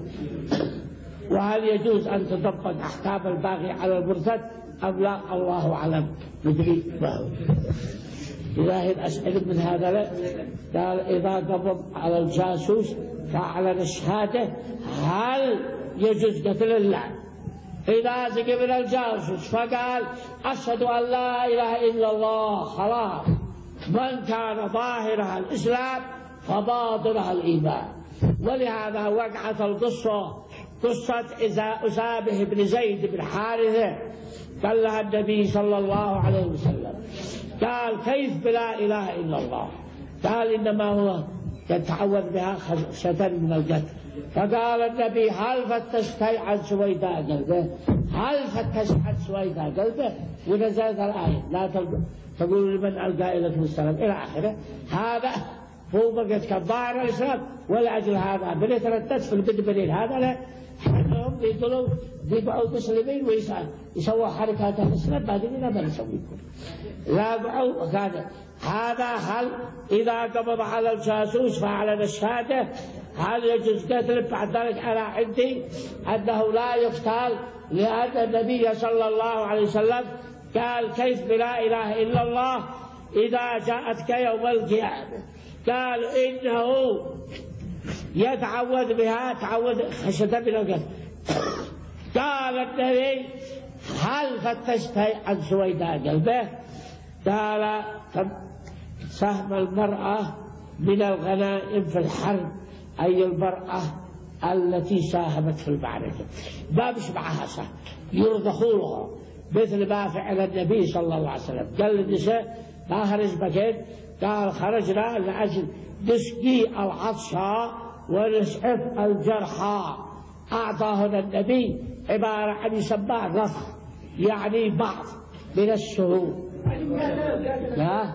وهل يجوز أن تطبق أحكام الباغي على المرتد أم لا؟ الله أعلم. ندري ما إذا أسأل من هذا لا. قال إذا قبض على الجاسوس فأعلن الشهادة هل يجوز قتل الله؟ إذا زقبل الجاسوس فقال أشهد أن لا إله إلا الله خلاص من كان ظاهرها الإسلام فباطنها الإيمان. ولهذا وقعت القصة قصة أسامة بن زيد بن حارثة قال لها النبي صلى الله عليه وسلم قال كيف بلا إله إلا الله؟ قال إنما هو يتعوذ بها خشية من القتل. فقال النبي هل فتشت عن سويداء قلبه؟ هل فتشت عن سويداء قلبه؟ ونزلت الآية لا تقول لمن ألقى إليكم السلام إلى آخره. هذا هو بقيت كظاهر الإسلام ولأجل هذا بنتردد في البدء بديل هذا لا حنهم بيقولوا بيقعوا مسلمين ويسأل يسووا حركات الإسلام بعدين ما نسويكم لا بقعوا هذا. هذا هل إذا قبض على الجاسوس فأعلن الشهادة هل يجوز قتل؟ بعد ذلك أنا عندي أنه لا يقتل، لأن النبي صلى الله عليه وسلم قال كيف بلا إله إلا الله إذا جاءتك يوم القيامة قال إنه يتعوذ بها تعوذ خشية من القتل. قال النبي هل فتشت عن سويداء قلبه؟ قال سهم المرأة من الغنائم في الحرب أي المرأة التي ساهمت في المعركة ما مش معها سهم يرضخونها مثل ما فعل النبي صلى الله عليه وسلم. قال للنساء ما خرج مكان قال خرجنا لأجل نسقي العطشى ونسعف الجرحى. أعطاهن النبي عبارة عن يسمى رفع يعني بعض من الشهور. لا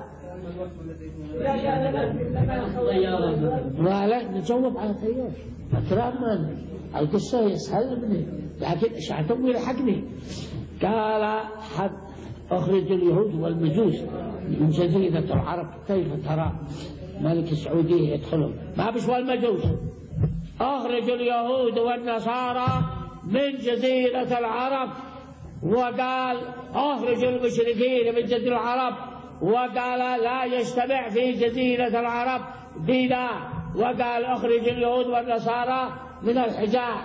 لا نجاوب على طيار أكرما القصة يسهل مني لكن إيش عتموا يلحقني. قال حد أخرج اليهود والمجوس من جزيرة العرب كيف ترى ملك السعودية يدخلهم ما بشوى المجوس. أخرج اليهود والنصارى من جزيرة العرب وقال أخرج المشركين من جزيرة العرب وقال لا يجتمع في جزيرة العرب دينا وقال أخرج اليهود والنصارى من الحجاز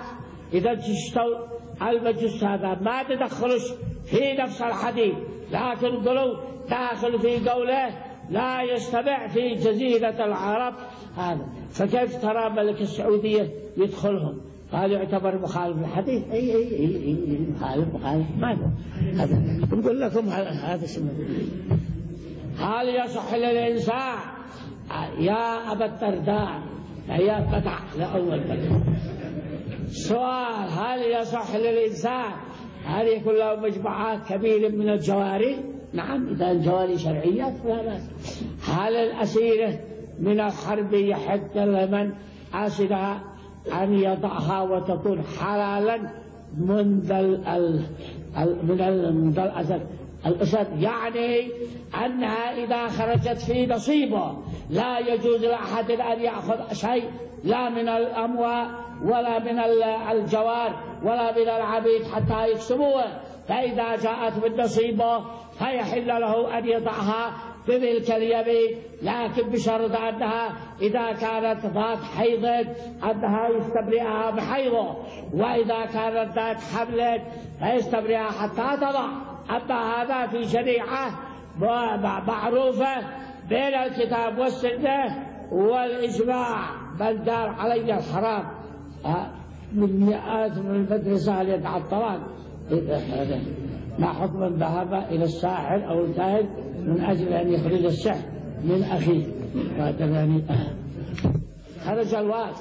إذا تشتوا المجلس هذا ما تدخلوش في نفس الحديث، لكن قلوا داخل في قوله لا يجتمع في جزيرة العرب هذا، فكيف ترى ملك السعودية يدخلهم؟ قال يعتبر مخالف الحديث. اي اي اي اي مخالف مخالف ما هذا نقول لكم هذا اسمه. هل يصح للإنسان يا أبا الدرداء يا بدع لأول بدع سؤال، هل يصح للإنسان هل يكون له مجموعات كبيرة من الجواري؟ نعم إذا الجواري شرعيات فلا بأس. هل الأسيرة من الحرب يحق لمن أسرها أن يضعها وتكون حلالا منذ ال من الأسد الأسد، يعني أنها إذا خرجت في نصيبه لا يجوز لأحد أن يأخذ شيء لا من الأموال ولا من الجوار ولا من العبيد حتى يكسبوه، فإذا جاءت بالنصيبه فيحل له أن يضعها بملك اليمين، لكن بشرط أنها إذا كانت ذات حيض أنها يستبرئها بحيضه، وإذا كانت ذات حمل فيستبرئها حتى تضع. أما هذا في شريعة معروفة بين الكتاب والسنة والإجماع، بل دار علي الحرام من مئات من المدرسة اللي يتعطلان. ما حكم الذهاب إلى الساحر أو الكاهن من أجل أن يخرج السحر من أخيه؟ يعني خرج الوقت.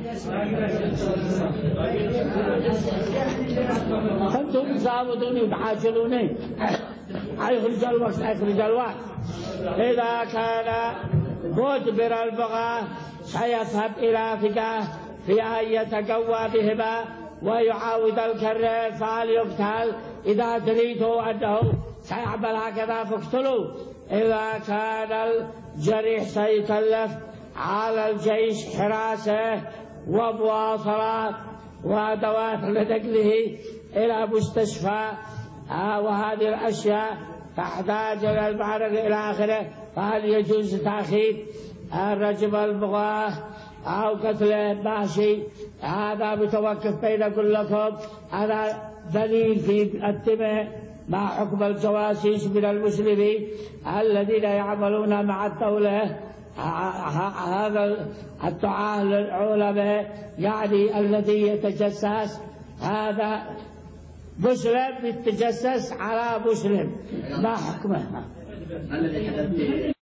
كنتم تعبدوني وتحاشروني، يخرج الوقت يخرج الوقت. إذا كان مدبر البغاة سيذهب إلى فقاه في أن يتقوى بهما ويعاود الكر فليقتل. إذا دريتوا أنه سيعمل هكذا فاقتلوا. إذا كان الجريح سيكلف على الجيش حراسة ومواصلات وأدوات لنقله إلى مستشفى وهذه الأشياء تحتاج إلى المعرض إلى آخره، فهل يجوز تأخير رجم البغاة أو قتله؟ ماشي، هذا متوقف بينكم لكم. هذا دليل في الدماء. ما حكم الجواسيس من المسلمين الذين يعملون مع الدولة؟ هذا الدعاء للعلماء يعني الذي يتجسس، هذا مسلم يتجسس على مسلم، ما حكمه؟